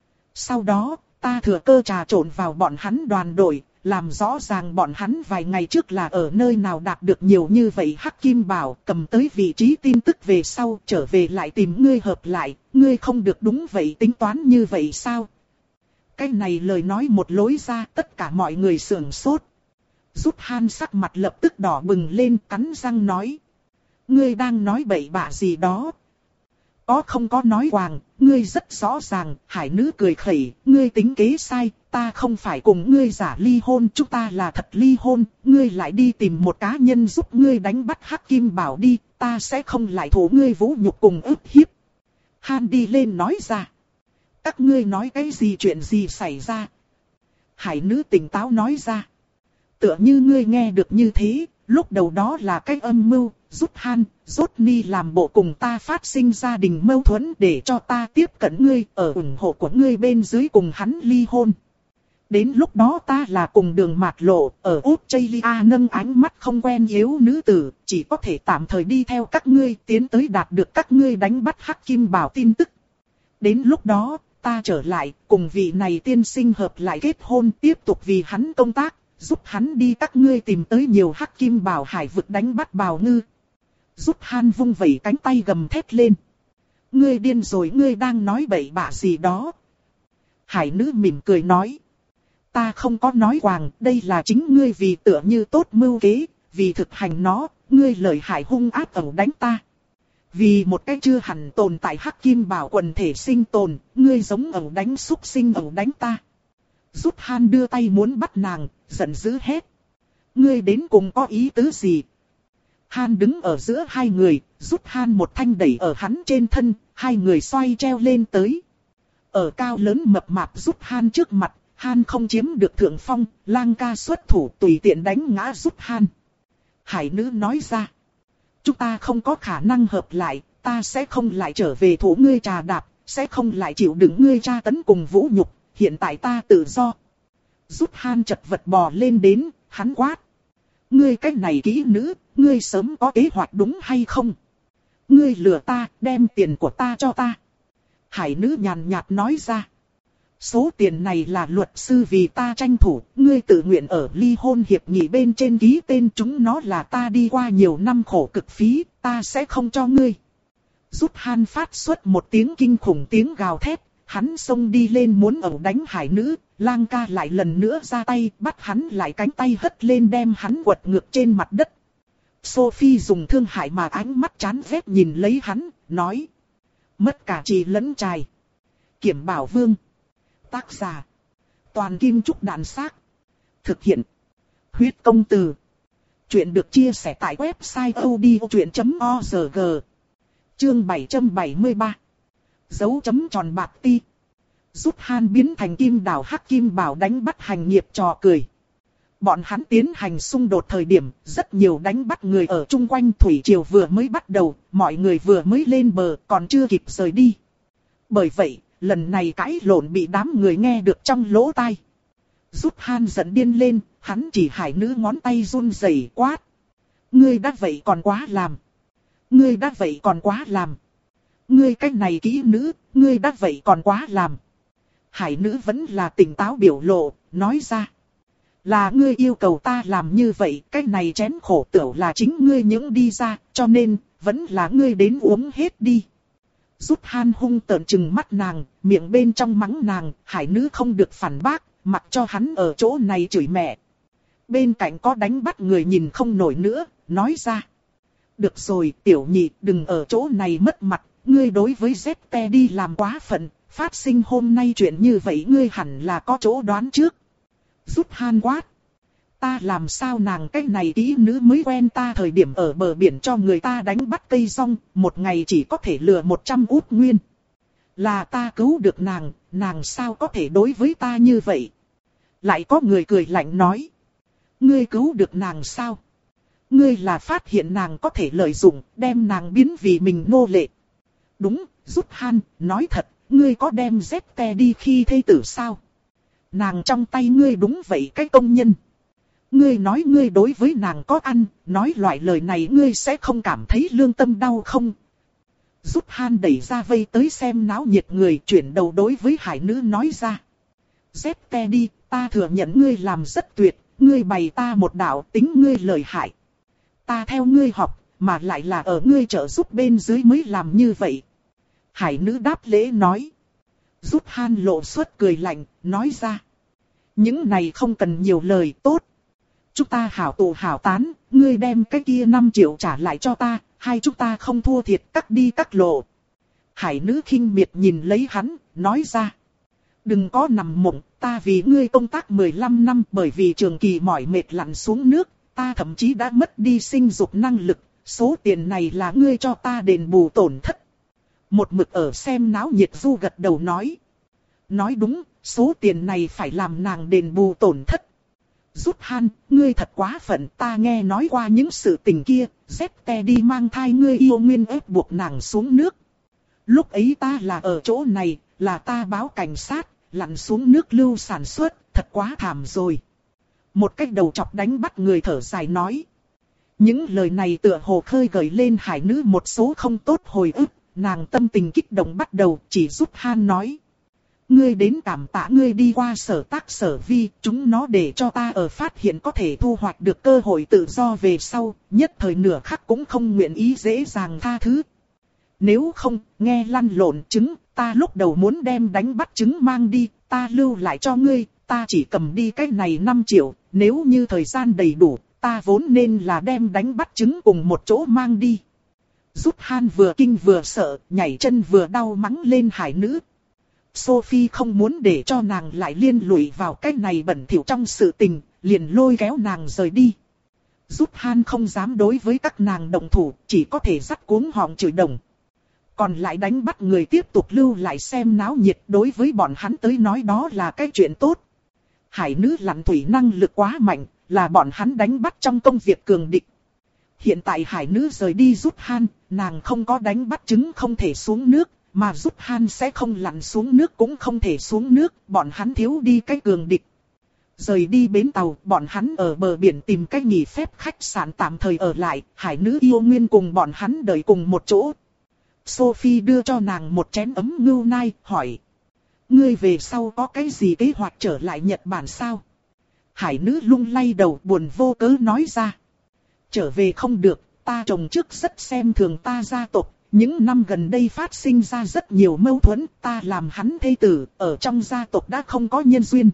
Sau đó, ta thừa cơ trà trộn vào bọn hắn đoàn đội, làm rõ ràng bọn hắn vài ngày trước là ở nơi nào đạt được nhiều như vậy Hắc Kim Bảo, cầm tới vị trí tin tức về sau, trở về lại tìm ngươi hợp lại, ngươi không được đúng vậy tính toán như vậy sao? Cái này lời nói một lối ra, tất cả mọi người sưởng sốt. Rút Han sắc mặt lập tức đỏ bừng lên, cắn răng nói. Ngươi đang nói bậy bạ gì đó? Có không có nói hoàng, ngươi rất rõ ràng. Hải nữ cười khẩy, ngươi tính kế sai, ta không phải cùng ngươi giả ly hôn, chúng ta là thật ly hôn, ngươi lại đi tìm một cá nhân giúp ngươi đánh bắt Hắc Kim Bảo đi, ta sẽ không lại thủ ngươi vũ nhục cùng ức hiếp. Han đi lên nói ra. Các ngươi nói cái gì, chuyện gì xảy ra? Hải nữ tỉnh táo nói ra. Tựa như ngươi nghe được như thế, lúc đầu đó là cái âm mưu, Rút Han, Rốt Ni làm bộ cùng ta phát sinh gia đình mâu thuẫn để cho ta tiếp cận ngươi, ở ủng hộ của ngươi bên dưới cùng hắn ly hôn. Đến lúc đó ta là cùng đường mạt lộ, ở Australia nâng ánh mắt không quen yếu nữ tử, chỉ có thể tạm thời đi theo các ngươi tiến tới đạt được các ngươi đánh bắt Hắc Kim Bảo tin tức. Đến lúc đó, ta trở lại, cùng vị này tiên sinh hợp lại kết hôn, tiếp tục vì hắn công tác, giúp hắn đi các ngươi tìm tới nhiều Hắc Kim Bảo hải vực đánh bắt bào ngư. Rút Han vung vẩy cánh tay gầm thét lên. Ngươi điên rồi, ngươi đang nói bậy bạ gì đó. Hải nữ mỉm cười nói. Ta không có nói hoàng, đây là chính ngươi vì tựa như tốt mưu kế, vì thực hành nó, ngươi lợi hại hung ác ẩu đánh ta. Vì một cái chưa hẳn tồn tại Hắc Kim Bảo quần thể sinh tồn, ngươi giống ẩu đánh xúc sinh ẩu đánh ta. Rút Han đưa tay muốn bắt nàng, giận dữ hét. Ngươi đến cùng có ý tứ gì? Han đứng ở giữa hai người, Rút Han một thanh đẩy ở hắn trên thân, hai người xoay treo lên tới. Ở cao lớn mập mạp Rút Han trước mặt, Han không chiếm được thượng phong, lang ca xuất thủ tùy tiện đánh ngã Rút Han. Hải nữ nói ra. Chúng ta không có khả năng hợp lại, ta sẽ không lại trở về thủ ngươi trà đạp, sẽ không lại chịu đựng ngươi tra tấn cùng vũ nhục, hiện tại ta tự do. Rút Han chật vật bò lên đến, hắn quát. ngươi cái này kỹ nữ, ngươi sớm có kế hoạch đúng hay không? Ngươi lừa ta, đem tiền của ta cho ta. Hải nữ nhàn nhạt nói ra. Số tiền này là luật sư vì ta tranh thủ, ngươi tự nguyện ở ly hôn hiệp nghị bên trên ký tên chúng nó là ta đi qua nhiều năm khổ cực phí, ta sẽ không cho ngươi. Rút Han phát xuất một tiếng kinh khủng tiếng gào thét, hắn xông đi lên muốn ẩu đánh hải nữ, Lang ca lại lần nữa ra tay, bắt hắn lại cánh tay hất lên đem hắn quật ngược trên mặt đất. Sophie dùng thương hại mà ánh mắt chán ghét nhìn lấy hắn, nói. Mất cả trì lẫn trài. Kiểm Bảo Vương. Tác giả. Toàn Kim Trúc Đạn Xác. Thực hiện. Huyết Công Từ. Chuyện được chia sẻ tại website odchuyện chấm org. Chương bảy trăm bảy mươi ba. Dấu chấm tròn bạc ti. Rút Han biến thành kim đào hắc kim bảo đánh bắt hành nghiệp trò cười. Bọn hắn tiến hành xung đột thời điểm, rất nhiều đánh bắt người ở chung quanh thủy triều vừa mới bắt đầu, mọi người vừa mới lên bờ, còn chưa kịp rời đi. Bởi vậy, lần này cãi lộn bị đám người nghe được trong lỗ tai. Rút Han giận điên lên, hắn chỉ hải nữ ngón tay run rẩy quát. Ngươi đã vậy còn quá làm. Ngươi đã vậy còn quá làm. Ngươi cái này kỹ nữ, ngươi đã vậy còn quá làm. Hải nữ vẫn là tỉnh táo biểu lộ, nói ra. Là ngươi yêu cầu ta làm như vậy, cái này chén khổ tửu là chính ngươi những đi ra, cho nên, vẫn là ngươi đến uống hết đi. Rút Han hung tợn trừng mắt nàng, miệng bên trong mắng nàng, hải nữ không được phản bác, mặc cho hắn ở chỗ này chửi mẹ. Bên cạnh có đánh bắt người nhìn không nổi nữa, nói ra. Được rồi, tiểu nhị, đừng ở chỗ này mất mặt, ngươi đối với Zete đi làm quá phận, phát sinh hôm nay chuyện như vậy ngươi hẳn là có chỗ đoán trước. Rút Han quát. Ta làm sao nàng cái này kỹ nữ mới quen ta thời điểm ở bờ biển cho người ta đánh bắt cây rong, một ngày chỉ có thể lừa một trăm út nguyên. Là ta cứu được nàng, nàng sao có thể đối với ta như vậy? Lại có người cười lạnh nói. Ngươi cứu được nàng sao? Ngươi là phát hiện nàng có thể lợi dụng, đem nàng biến vì mình nô lệ. Đúng, Rút Han, nói thật, ngươi có đem Zete đi khi thê tử sao? Nàng trong tay ngươi đúng vậy cái công nhân. Ngươi nói ngươi đối với nàng có ăn, nói loại lời này ngươi sẽ không cảm thấy lương tâm đau không? Rút Han đẩy ra vây tới xem náo nhiệt người, chuyển đầu đối với hải nữ nói ra. Zete đi, ta thừa nhận ngươi làm rất tuyệt, ngươi bày ta một đạo tính ngươi lợi hại. Ta theo ngươi học, mà lại là ở ngươi trợ giúp bên dưới mới làm như vậy. Hải nữ đáp lễ nói. Rút Han lộ suất cười lạnh, nói ra. Những này không cần nhiều lời, tốt. Chúng ta hảo tụ hảo tán, ngươi đem cái kia năm triệu trả lại cho ta, hai chúng ta không thua thiệt cắt đi cắt lộ. Hải nữ khinh miệt nhìn lấy hắn, nói ra. Đừng có nằm mộng, ta vì ngươi công tác mười lăm năm bởi vì trường kỳ mỏi mệt lặn xuống nước, ta thậm chí đã mất đi sinh dục năng lực, số tiền này là ngươi cho ta đền bù tổn thất. Một mực ở xem náo nhiệt Du gật đầu nói. Nói đúng, số tiền này phải làm nàng đền bù tổn thất. Rút Han, ngươi thật quá phận, ta nghe nói qua những sự tình kia, Zete đi mang thai ngươi yêu nguyên ép buộc nàng xuống nước. Lúc ấy ta là ở chỗ này, là ta báo cảnh sát, lặn xuống nước lưu sản xuất, thật quá thảm rồi. Một cách đầu chọc đánh bắt người thở dài nói. Những lời này tựa hồ khơi gợi lên hải nữ một số không tốt hồi ức, nàng tâm tình kích động bắt đầu, chỉ giúp Han nói. Ngươi đến cảm tạ ngươi đi qua sở tác sở vi, chúng nó để cho ta ở phát hiện có thể thu hoạch được cơ hội tự do về sau, nhất thời nửa khắc cũng không nguyện ý dễ dàng tha thứ. Nếu không, nghe lăn lộn trứng, ta lúc đầu muốn đem đánh bắt trứng mang đi, ta lưu lại cho ngươi, ta chỉ cầm đi cái này năm triệu, nếu như thời gian đầy đủ, ta vốn nên là đem đánh bắt trứng cùng một chỗ mang đi. Rút Han vừa kinh vừa sợ, nhảy chân vừa đau mắng lên hải nữ. Sophie không muốn để cho nàng lại liên lụy vào cái này bẩn thỉu trong sự tình, liền lôi kéo nàng rời đi. Rút Han không dám đối với các nàng động thủ, chỉ có thể dắt cuống họng chửi đồng. Còn lại đánh bắt người tiếp tục lưu lại xem náo nhiệt, đối với bọn hắn tới nói đó là cái chuyện tốt. Hải nữ lặn thủy năng lực quá mạnh, là bọn hắn đánh bắt trong công việc cường địch. Hiện tại hải nữ rời đi Rút Han, nàng không có đánh bắt trứng không thể xuống nước, mà Rút Han sẽ không lặn xuống nước cũng không thể xuống nước, bọn hắn thiếu đi cái cường địch. Rời đi bến tàu, bọn hắn ở bờ biển tìm cách nghỉ phép khách sạn tạm thời ở lại, hải nữ yêu nguyên cùng bọn hắn đợi cùng một chỗ. Sophie đưa cho nàng một chén ấm ngưu nai, hỏi. Ngươi về sau có cái gì kế hoạch trở lại Nhật Bản sao? Hải nữ lung lay đầu buồn vô cớ nói ra. Trở về không được, ta chồng trước rất xem thường ta gia tộc. Những năm gần đây phát sinh ra rất nhiều mâu thuẫn, ta làm hắn thê tử, ở trong gia tộc đã không có nhân duyên.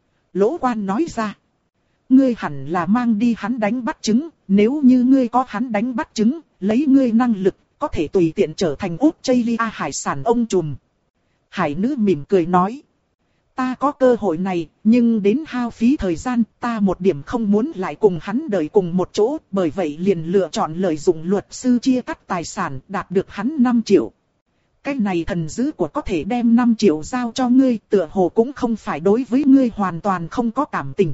Lỗ Quan nói ra. Ngươi hẳn là mang đi hắn đánh bắt trứng, nếu như ngươi có hắn đánh bắt trứng, lấy ngươi năng lực, có thể tùy tiện trở thành Australia hải sản ông trùm. Hải nữ mỉm cười nói. Ta có cơ hội này, nhưng đến hao phí thời gian, ta một điểm không muốn lại cùng hắn đợi cùng một chỗ, bởi vậy liền lựa chọn lợi dụng luật sư chia cắt tài sản, đạt được hắn năm triệu. Cái này thần dữ của có thể đem năm triệu giao cho ngươi, tựa hồ cũng không phải đối với ngươi hoàn toàn không có cảm tình.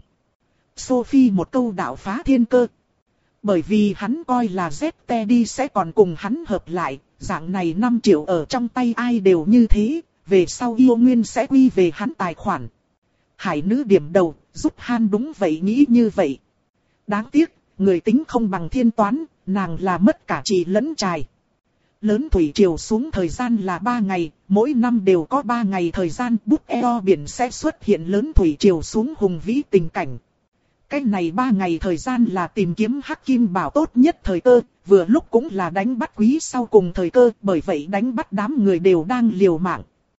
Sophie một câu đạo phá thiên cơ. Bởi vì hắn coi là Z Teddy sẽ còn cùng hắn hợp lại, dạng này năm triệu ở trong tay ai đều như thế. Về sau yêu nguyên sẽ quy về hắn tài khoản. Hải nữ điểm đầu, giúp Han đúng vậy nghĩ như vậy. Đáng tiếc, người tính không bằng thiên toán, nàng là mất cả chị lẫn trài. Lớn thủy triều xuống thời gian là ba ngày, mỗi năm đều có ba ngày thời gian bút eo biển sẽ xuất hiện lớn thủy triều xuống hùng vĩ tình cảnh. Cái này ba ngày thời gian là tìm kiếm hắc kim bảo tốt nhất thời cơ, vừa lúc cũng là đánh bắt quý sau cùng thời cơ, bởi vậy đánh bắt đám người đều đang liều mạng.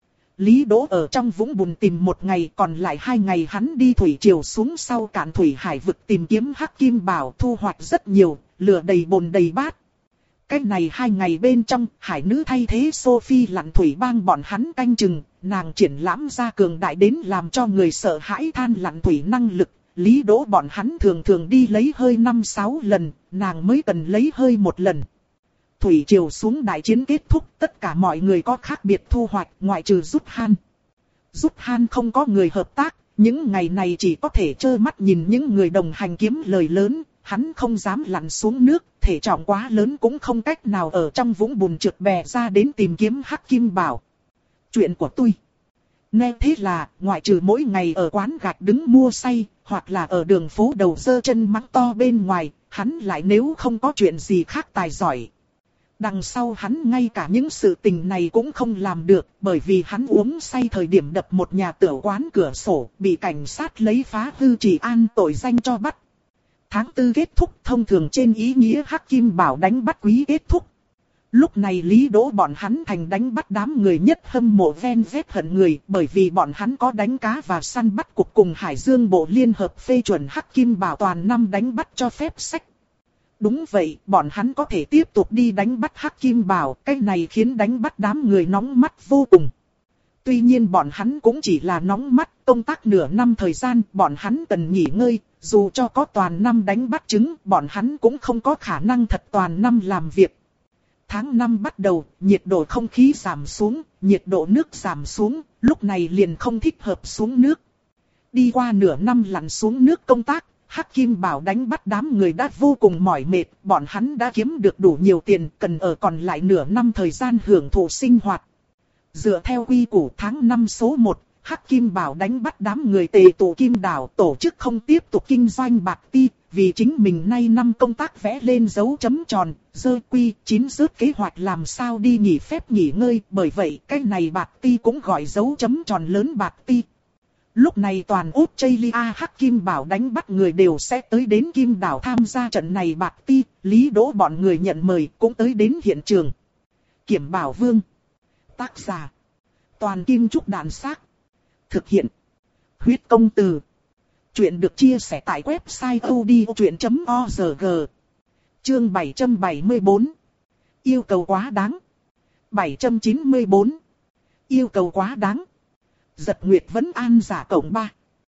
Lý Đỗ ở trong vũng bùn tìm một ngày, còn lại hai ngày hắn đi thủy triều xuống sau cạn thủy hải vực tìm kiếm hắc kim bảo, thu hoạch rất nhiều, lửa đầy bồn đầy bát. Cái này hai ngày bên trong, hải nữ thay thế Sophie lặn thủy bang bọn hắn canh chừng, nàng triển lãm ra cường đại đến làm cho người sợ hãi than lặn thủy năng lực. Lý Đỗ bọn hắn thường thường đi lấy hơi năm sáu lần, nàng mới cần lấy hơi một lần. Thủy triều xuống đại chiến kết thúc, tất cả mọi người có khác biệt thu hoạch, ngoại trừ Giúp Han. Giúp Han không có người hợp tác, những ngày này chỉ có thể trơ mắt nhìn những người đồng hành kiếm lời lớn, hắn không dám lặn xuống nước, thể trọng quá lớn cũng không cách nào ở trong vũng bùn trượt bè ra đến tìm kiếm hắc kim bảo. Chuyện của tôi. Nghe thế là, ngoại trừ mỗi ngày ở quán gạch đứng mua say, hoặc là ở đường phố đầu giơ chân mắng to bên ngoài, hắn lại nếu không có chuyện gì khác tài giỏi. Đằng sau hắn ngay cả những sự tình này cũng không làm được, bởi vì hắn uống say thời điểm đập một nhà tiểu quán cửa sổ, bị cảnh sát lấy phá hư trị an tội danh cho bắt. Tháng tư kết thúc, thông thường trên ý nghĩa hắc kim bảo đánh bắt quý kết thúc. Lúc này Lý Đỗ bọn hắn thành đánh bắt đám người nhất hâm mộ ven vét hận người, bởi vì bọn hắn có đánh cá và săn bắt cục cùng Hải Dương Bộ Liên Hợp phê chuẩn hắc kim bảo toàn năm đánh bắt cho phép sách. Đúng vậy, bọn hắn có thể tiếp tục đi đánh bắt hắc kim bảo, cái này khiến đánh bắt đám người nóng mắt vô cùng. Tuy nhiên bọn hắn cũng chỉ là nóng mắt, công tác nửa năm thời gian, bọn hắn cần nghỉ ngơi, dù cho có toàn năm đánh bắt trứng, bọn hắn cũng không có khả năng thật toàn năm làm việc. Tháng năm bắt đầu, nhiệt độ không khí giảm xuống, nhiệt độ nước giảm xuống, lúc này liền không thích hợp xuống nước. Đi qua nửa năm lặn xuống nước công tác, hắc kim bảo đánh bắt đám người đã vô cùng mỏi mệt, bọn hắn đã kiếm được đủ nhiều tiền, cần ở còn lại nửa năm thời gian hưởng thụ sinh hoạt. Dựa theo quy củ tháng năm số một, hắc kim bảo đánh bắt đám người tề tụ kim đảo, tổ chức không tiếp tục kinh doanh bạc ti, vì chính mình nay năm công tác vẽ lên dấu chấm tròn, dơ quy chín rớt kế hoạch làm sao đi nghỉ phép nghỉ ngơi, bởi vậy cái này bạc ti cũng gọi dấu chấm tròn lớn bạc ti. Lúc này toàn Australia hắc kim bảo đánh bắt người đều sẽ tới đến kim đảo tham gia trận này bạc ti, Lý Đỗ bọn người nhận mời cũng tới đến hiện trường. Kiểm Bảo Vương. Tác giả. Toàn Kim Trúc Đàn Xác. Thực hiện. Huyết Công Từ. Chuyện được chia sẻ tại website odchuyện chấm org. Chương bảy trăm bảy mươi bốn. Yêu cầu quá đáng. bảy trăm chín mươi bốn. Yêu cầu quá đáng. Giật Nguyệt Vấn An giả cộng ba.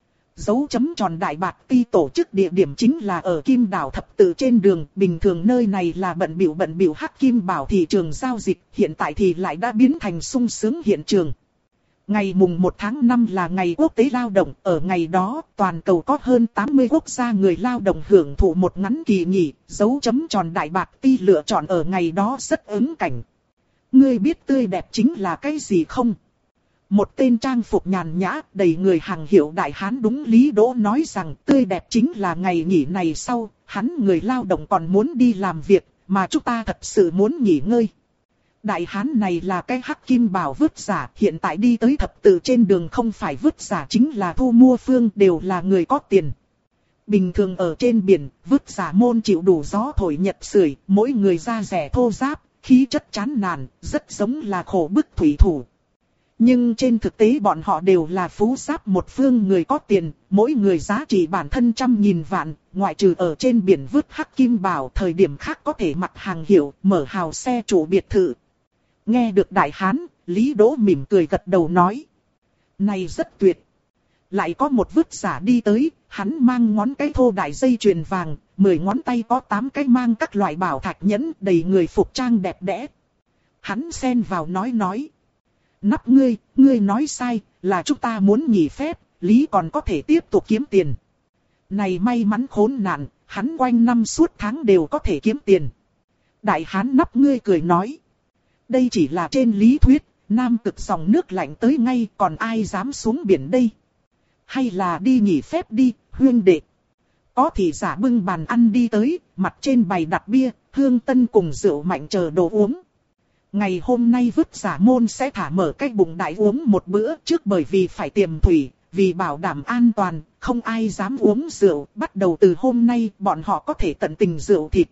Dấu chấm tròn đại bạc ti tổ chức địa điểm chính là ở Kim Đảo Thập Tự trên đường, bình thường nơi này là bận bịu bận bịu hắc kim bảo thị trường giao dịch, hiện tại thì lại đã biến thành sung sướng hiện trường. Ngày mùng một tháng năm là ngày quốc tế lao động, ở ngày đó toàn cầu có hơn tám mươi quốc gia người lao động hưởng thụ một ngắn kỳ nghỉ, dấu chấm tròn đại bạc ti lựa chọn ở ngày đó rất ứng cảnh. Ngươi biết tươi đẹp chính là cái gì không? Một tên trang phục nhàn nhã, đầy người hàng hiệu đại hán đúng Lý Đỗ nói rằng tươi đẹp chính là ngày nghỉ này sau, hắn người lao động còn muốn đi làm việc, mà chúng ta thật sự muốn nghỉ ngơi. Đại hán này là cái hắc kim bảo vứt giả, hiện tại đi tới thập tự trên đường không phải vứt giả chính là thu mua phương, đều là người có tiền. Bình thường ở trên biển, vứt giả môn chịu đủ gió thổi nhật sưởi, mỗi người da rẻ thô ráp, khí chất chán nản, rất giống là khổ bức thủy thủ. Nhưng trên thực tế bọn họ đều là phú giáp một phương người có tiền, mỗi người giá trị bản thân trăm nghìn vạn, ngoại trừ ở trên biển vứt hắc kim bảo, thời điểm khác có thể mặc hàng hiệu, mở hào xe chủ biệt thự. Nghe được đại hán, Lý Đỗ mỉm cười gật đầu nói. Này rất tuyệt. Lại có một vứt giả đi tới, hắn mang ngón cái thô đại dây chuyền vàng, mười ngón tay có tám cái mang các loại bảo thạch nhẫn, đầy người phục trang đẹp đẽ. Hắn xen vào nói nói. Nắp ngươi, ngươi nói sai, là chúng ta muốn nghỉ phép, Lý còn có thể tiếp tục kiếm tiền. Này may mắn khốn nạn, hắn quanh năm suốt tháng đều có thể kiếm tiền. Đại hán nắp ngươi cười nói. Đây chỉ là trên lý thuyết, Nam Cực dòng nước lạnh tới ngay, còn ai dám xuống biển đây? Hay là đi nghỉ phép đi, huynh đệ. Có thị giả bưng bàn ăn đi tới, mặt trên bày đặt bia, hương tân cùng rượu mạnh chờ đồ uống. Ngày hôm nay vứt giả môn sẽ thả mở cái bụng đại uống một bữa trước, bởi vì phải tiềm thủy, vì bảo đảm an toàn, không ai dám uống rượu. Bắt đầu từ hôm nay bọn họ có thể tận tình rượu thịt.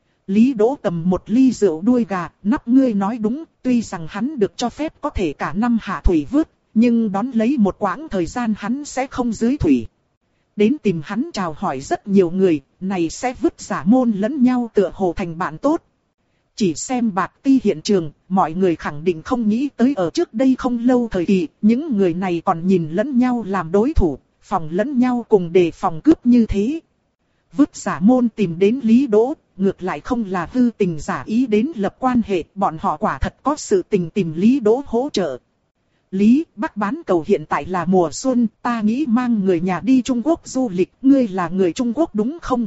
Lý Đỗ cầm một ly rượu đuôi gà, nắp ngươi nói đúng, tuy rằng hắn được cho phép có thể cả năm hạ thủy vớt, nhưng đón lấy một quãng thời gian hắn sẽ không dưới thủy. Đến tìm hắn chào hỏi rất nhiều người, này sẽ vứt giả môn lẫn nhau tựa hồ thành bạn tốt. Chỉ xem bạc ti hiện trường, mọi người khẳng định không nghĩ tới ở trước đây không lâu thời kỳ, những người này còn nhìn lẫn nhau làm đối thủ, phòng lẫn nhau cùng đề phòng cướp như thế. Vứt giả môn tìm đến Lý Đỗ, ngược lại không là hư tình giả ý đến lập quan hệ, bọn họ quả thật có sự tình tìm Lý Đỗ hỗ trợ. Lý, Bắc bán cầu hiện tại là mùa xuân, ta nghĩ mang người nhà đi Trung Quốc du lịch, ngươi là người Trung Quốc đúng không?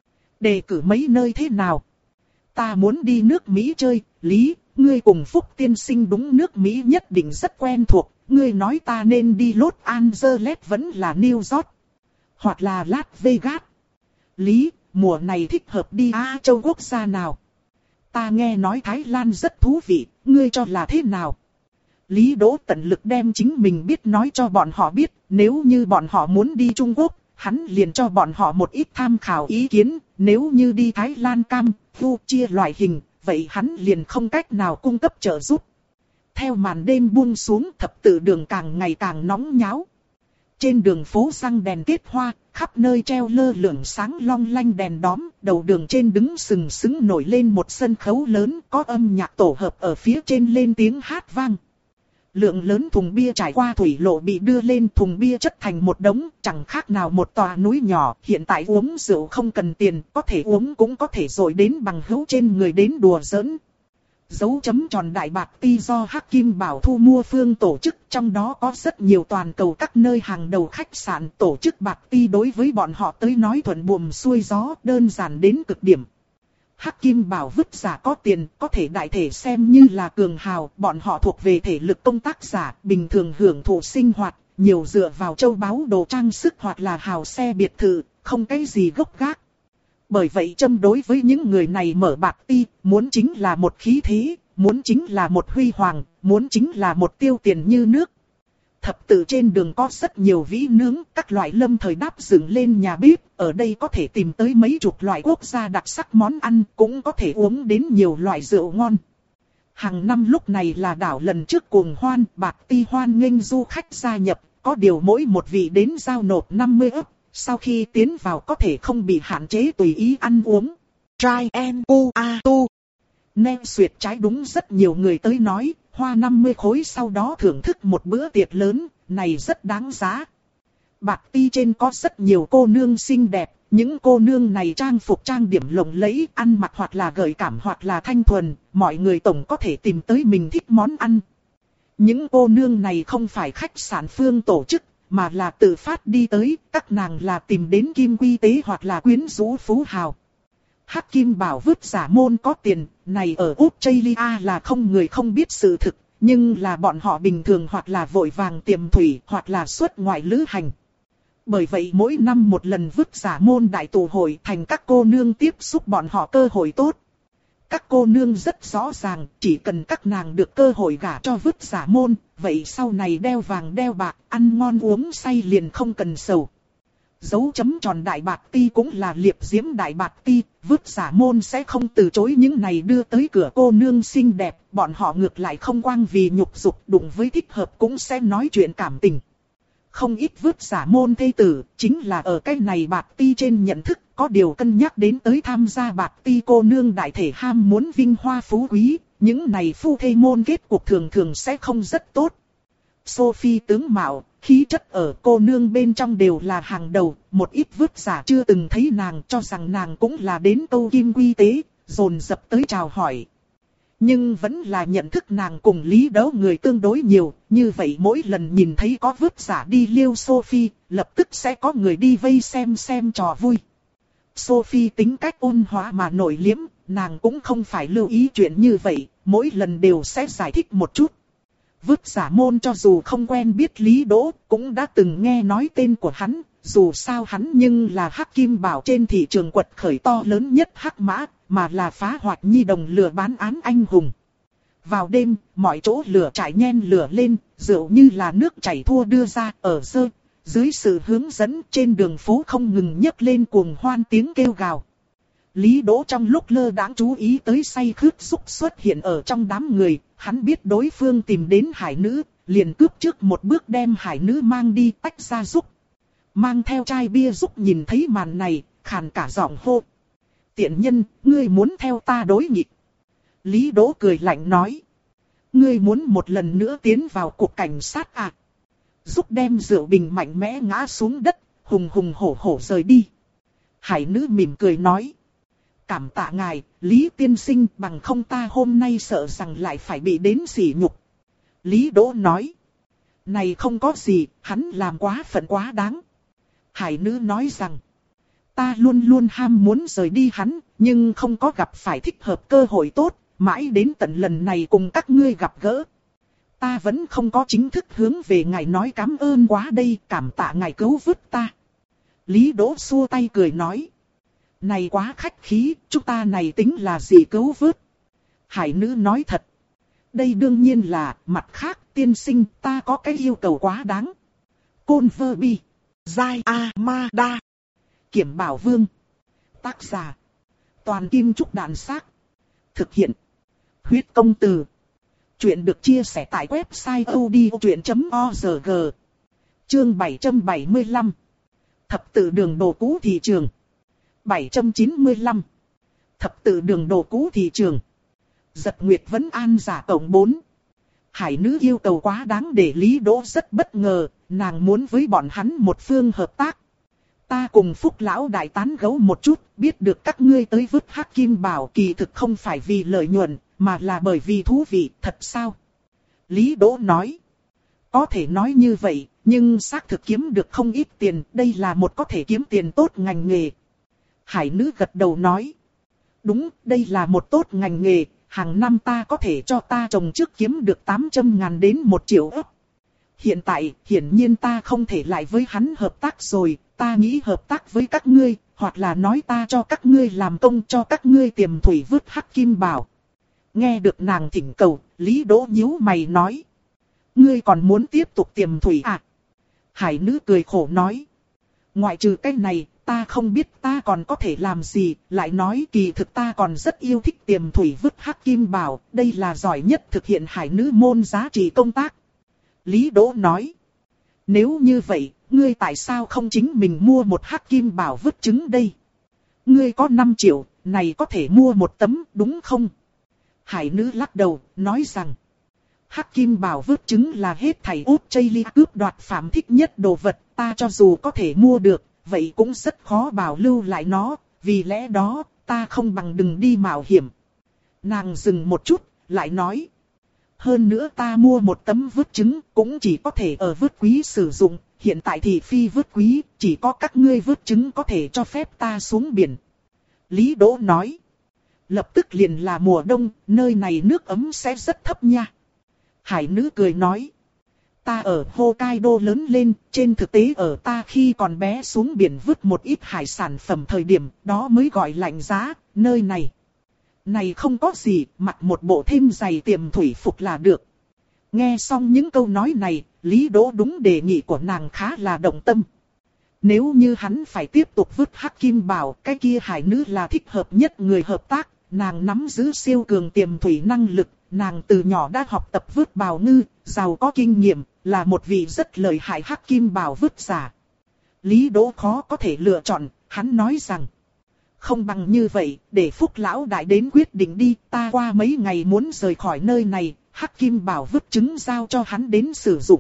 Đề cử mấy nơi thế nào? Ta muốn đi nước Mỹ chơi, Lý, ngươi cùng Phúc tiên sinh đúng nước Mỹ nhất định rất quen thuộc, ngươi nói ta nên đi Los Angeles vẫn là New York, hoặc là Las Vegas. Lý, mùa này thích hợp đi Á Châu quốc gia nào? Ta nghe nói Thái Lan rất thú vị, ngươi cho là thế nào? Lý Đỗ tận lực đem chính mình biết nói cho bọn họ biết, nếu như bọn họ muốn đi Trung Quốc, hắn liền cho bọn họ một ít tham khảo ý kiến, nếu như đi Thái Lan Cam, Phu chia loại hình, vậy hắn liền không cách nào cung cấp trợ giúp. Theo màn đêm buông xuống, thập tự đường càng ngày càng nóng nháo. Trên đường phố răng đèn kết hoa, khắp nơi treo lơ lửng sáng long lanh đèn đóm, đầu đường trên đứng sừng sững nổi lên một sân khấu lớn, có âm nhạc tổ hợp ở phía trên lên tiếng hát vang. Lượng lớn thùng bia trải qua thủy lộ bị đưa lên, thùng bia chất thành một đống, chẳng khác nào một tòa núi nhỏ. Hiện tại uống rượu không cần tiền, có thể uống cũng có thể rồi đến bằng hữu trên người đến đùa giỡn. Dấu chấm tròn đại bạc ti do Hắc Kim Bảo thu mua phương tổ chức, trong đó có rất nhiều toàn cầu các nơi hàng đầu khách sạn. Tổ chức bạc ti đối với bọn họ tới nói thuận buồm xuôi gió, đơn giản đến cực điểm. Hắc Kim Bảo vứt giả có tiền, có thể đại thể xem như là cường hào, bọn họ thuộc về thể lực công tác giả, bình thường hưởng thụ sinh hoạt, nhiều dựa vào châu báu đồ trang sức hoặc là hào xe biệt thự, không cái gì gốc gác. Bởi vậy châm đối với những người này mở bạc ti, muốn chính là một khí thế, muốn chính là một huy hoàng, muốn chính là một tiêu tiền như nước. Thập tự trên đường có rất nhiều vĩ nướng, các loại lâm thời đáp dựng lên nhà bếp, ở đây có thể tìm tới mấy chục loại quốc gia đặc sắc món ăn, cũng có thể uống đến nhiều loại rượu ngon. Hàng năm lúc này là đảo lần trước cuồng hoan, bạc ti hoan nghênh du khách gia nhập, có điều mỗi một vị đến giao nộp năm mươi ức, sau khi tiến vào có thể không bị hạn chế tùy ý ăn uống. Trai en u a tu. Nem xuyệt trái đúng rất nhiều người tới nói, hoa năm mươi khối sau đó thưởng thức một bữa tiệc lớn, này rất đáng giá. Bạc ti trên có rất nhiều cô nương xinh đẹp, những cô nương này trang phục trang điểm lộng lẫy, ăn mặc hoặc là gợi cảm hoặc là thanh thuần, mọi người tổng có thể tìm tới mình thích món ăn. Những cô nương này không phải khách sạn phương tổ chức, mà là tự phát đi tới, các nàng là tìm đến kim quy tế hoặc là quyến rũ phú hào. Hắc Kim Bảo vứt giả môn có tiền, này ở Australia là không người không biết sự thực, nhưng là bọn họ bình thường hoặc là vội vàng tiềm thủy hoặc là xuất ngoại lữ hành. Bởi vậy mỗi năm một lần vứt giả môn đại tụ hội thành các cô nương tiếp xúc bọn họ cơ hội tốt. Các cô nương rất rõ ràng, chỉ cần các nàng được cơ hội gả cho vứt giả môn, vậy sau này đeo vàng đeo bạc, ăn ngon uống say liền không cần sầu. Dấu chấm tròn đại bạc ti cũng là liệp diễm đại bạc ti, vứt giả môn sẽ không từ chối những này đưa tới cửa cô nương xinh đẹp, bọn họ ngược lại không quang vì nhục dục đụng với thích hợp cũng sẽ nói chuyện cảm tình. Không ít vứt giả môn thê tử, chính là ở cái này bạc ti trên nhận thức, có điều cân nhắc đến tới tham gia bạc ti cô nương đại thể ham muốn vinh hoa phú quý, những này phu thê môn kết cuộc thường thường sẽ không rất tốt. Sophie tướng mạo, khí chất ở cô nương bên trong đều là hàng đầu, một ít vứt giả chưa từng thấy nàng cho rằng nàng cũng là đến câu kim quy tế, dồn dập tới chào hỏi. Nhưng vẫn là nhận thức nàng cùng Lý Đấu người tương đối nhiều, như vậy mỗi lần nhìn thấy có vứt giả đi liêu Sophie, lập tức sẽ có người đi vây xem xem trò vui. Sophie tính cách ôn hòa mà nội liếm, nàng cũng không phải lưu ý chuyện như vậy, mỗi lần đều sẽ giải thích một chút. Vứt giả môn cho dù không quen biết Lý Đỗ, cũng đã từng nghe nói tên của hắn, dù sao hắn nhưng là hắc kim bảo trên thị trường quật khởi to lớn nhất hắc mã, mà là phá hoại nhi đồng lừa bán án anh hùng. Vào đêm, mọi chỗ lửa trải nhen lửa lên, rượu như là nước chảy thua đưa ra ở dơ. Dưới sự hướng dẫn trên đường phố không ngừng nhấc lên cuồng hoan tiếng kêu gào. Lý Đỗ trong lúc lơ đãng chú ý tới say khướt Dục xuất hiện ở trong đám người, hắn biết đối phương tìm đến hải nữ, liền cướp trước một bước đem hải nữ mang đi tách ra Dục. Mang theo chai bia Dục nhìn thấy màn này, khàn cả giọng hô. Tiện nhân, ngươi muốn theo ta đối nghịch. Lý Đỗ cười lạnh nói. Ngươi muốn một lần nữa tiến vào cục cảnh sát à? Dục đem rượu bình mạnh mẽ ngã xuống đất, hùng hùng hổ hổ rời đi. Hải nữ mỉm cười nói. Cảm tạ ngài, Lý tiên sinh, bằng không ta hôm nay sợ rằng lại phải bị đến sỉ nhục. Lý Đỗ nói. Này không có gì, hắn làm quá phận quá đáng. Hải nữ nói rằng. Ta luôn luôn ham muốn rời đi hắn, nhưng không có gặp phải thích hợp cơ hội tốt, mãi đến tận lần này cùng các ngươi gặp gỡ. Ta vẫn không có chính thức hướng về ngài nói cảm ơn quá đây, cảm tạ ngài cứu vớt ta. Lý Đỗ xua tay cười nói. Này quá khách khí, chúng ta này tính là gì cứu vớt? Hải nữ nói thật. Đây đương nhiên là, mặt khác, tiên sinh, ta có cái yêu cầu quá đáng. Côn Vơ Bi, Giai A Ma Đa, Kiểm Bảo Vương. Tác giả. Toàn Kim Trúc Đạn Xác. Thực hiện. Huyết Công Từ. Chuyện được chia sẻ tại website odchuyện chấm org. Chương bảy trăm bảy mươi lăm. Thập tự đường đồ cũ thị trường. bảy trăm chín mươi lăm. Thập tự đường đồ cũ thị trường. Giật Nguyệt vẫn an giả tổng bốn. Hải nữ yêu cầu quá đáng để Lý Đỗ rất bất ngờ, nàng muốn với bọn hắn một phương hợp tác. Ta cùng Phúc Lão đại tán gẫu một chút, biết được các ngươi tới vứt hắc kim bảo kỳ thực không phải vì lợi nhuận, mà là bởi vì thú vị, thật sao? Lý Đỗ nói. Có thể nói như vậy, nhưng xác thực kiếm được không ít tiền, đây là một có thể kiếm tiền tốt ngành nghề. Hải nữ gật đầu nói. Đúng, đây là một tốt ngành nghề, hàng năm ta có thể cho ta trồng trước kiếm được tám trăm ngàn đến một triệu ức. Hiện tại, hiển nhiên ta không thể lại với hắn hợp tác rồi, ta nghĩ hợp tác với các ngươi, hoặc là nói ta cho các ngươi làm công cho các ngươi tiềm thủy vứt hắc kim bảo. Nghe được nàng thỉnh cầu, Lý Đỗ nhíu mày nói. Ngươi còn muốn tiếp tục tiềm thủy à? Hải nữ cười khổ nói. Ngoại trừ cái này, ta không biết ta còn có thể làm gì, lại nói kỳ thực ta còn rất yêu thích tiềm thủy vứt hắc kim bảo, đây là giỏi nhất thực hiện hải nữ môn giá trị công tác. Lý Đỗ nói. Nếu như vậy, ngươi tại sao không chính mình mua một hắc kim bảo vứt trứng đây? Ngươi có năm triệu, này có thể mua một tấm, đúng không? Hải nữ lắc đầu, nói rằng. Hắc kim bảo vứt trứng là hết thảy Australia cướp đoạt phạm thích nhất đồ vật, ta cho dù có thể mua được, vậy cũng rất khó bảo lưu lại nó, vì lẽ đó, ta không bằng đừng đi mạo hiểm. Nàng dừng một chút, lại nói. Hơn nữa ta mua một tấm vứt trứng, cũng chỉ có thể ở vứt quý sử dụng, hiện tại thì phi vứt quý, chỉ có các ngươi vứt trứng có thể cho phép ta xuống biển. Lý Đỗ nói. Lập tức liền là mùa đông, nơi này nước ấm sẽ rất thấp nha. Hải nữ cười nói. Ta ở Hokkaido lớn lên, trên thực tế ở ta khi còn bé xuống biển vứt một ít hải sản phẩm thời điểm, đó mới gọi lạnh giá, nơi này. Này không có gì, mặc một bộ thêm giày tiềm thủy phục là được. Nghe xong những câu nói này, Lý Đỗ đúng đề nghị của nàng khá là động tâm. Nếu như hắn phải tiếp tục vứt hắc kim bảo, cái kia hải nữ là thích hợp nhất người hợp tác, nàng nắm giữ siêu cường tiềm thủy năng lực, nàng từ nhỏ đã học tập vứt bào ngư, giàu có kinh nghiệm, là một vị rất lợi hại hắc kim bảo vứt giả. Lý Đỗ khó có thể lựa chọn, hắn nói rằng, không bằng như vậy, để Phúc Lão Đại đến quyết định đi, ta qua mấy ngày muốn rời khỏi nơi này, hắc kim bảo vứt trứng giao cho hắn đến sử dụng.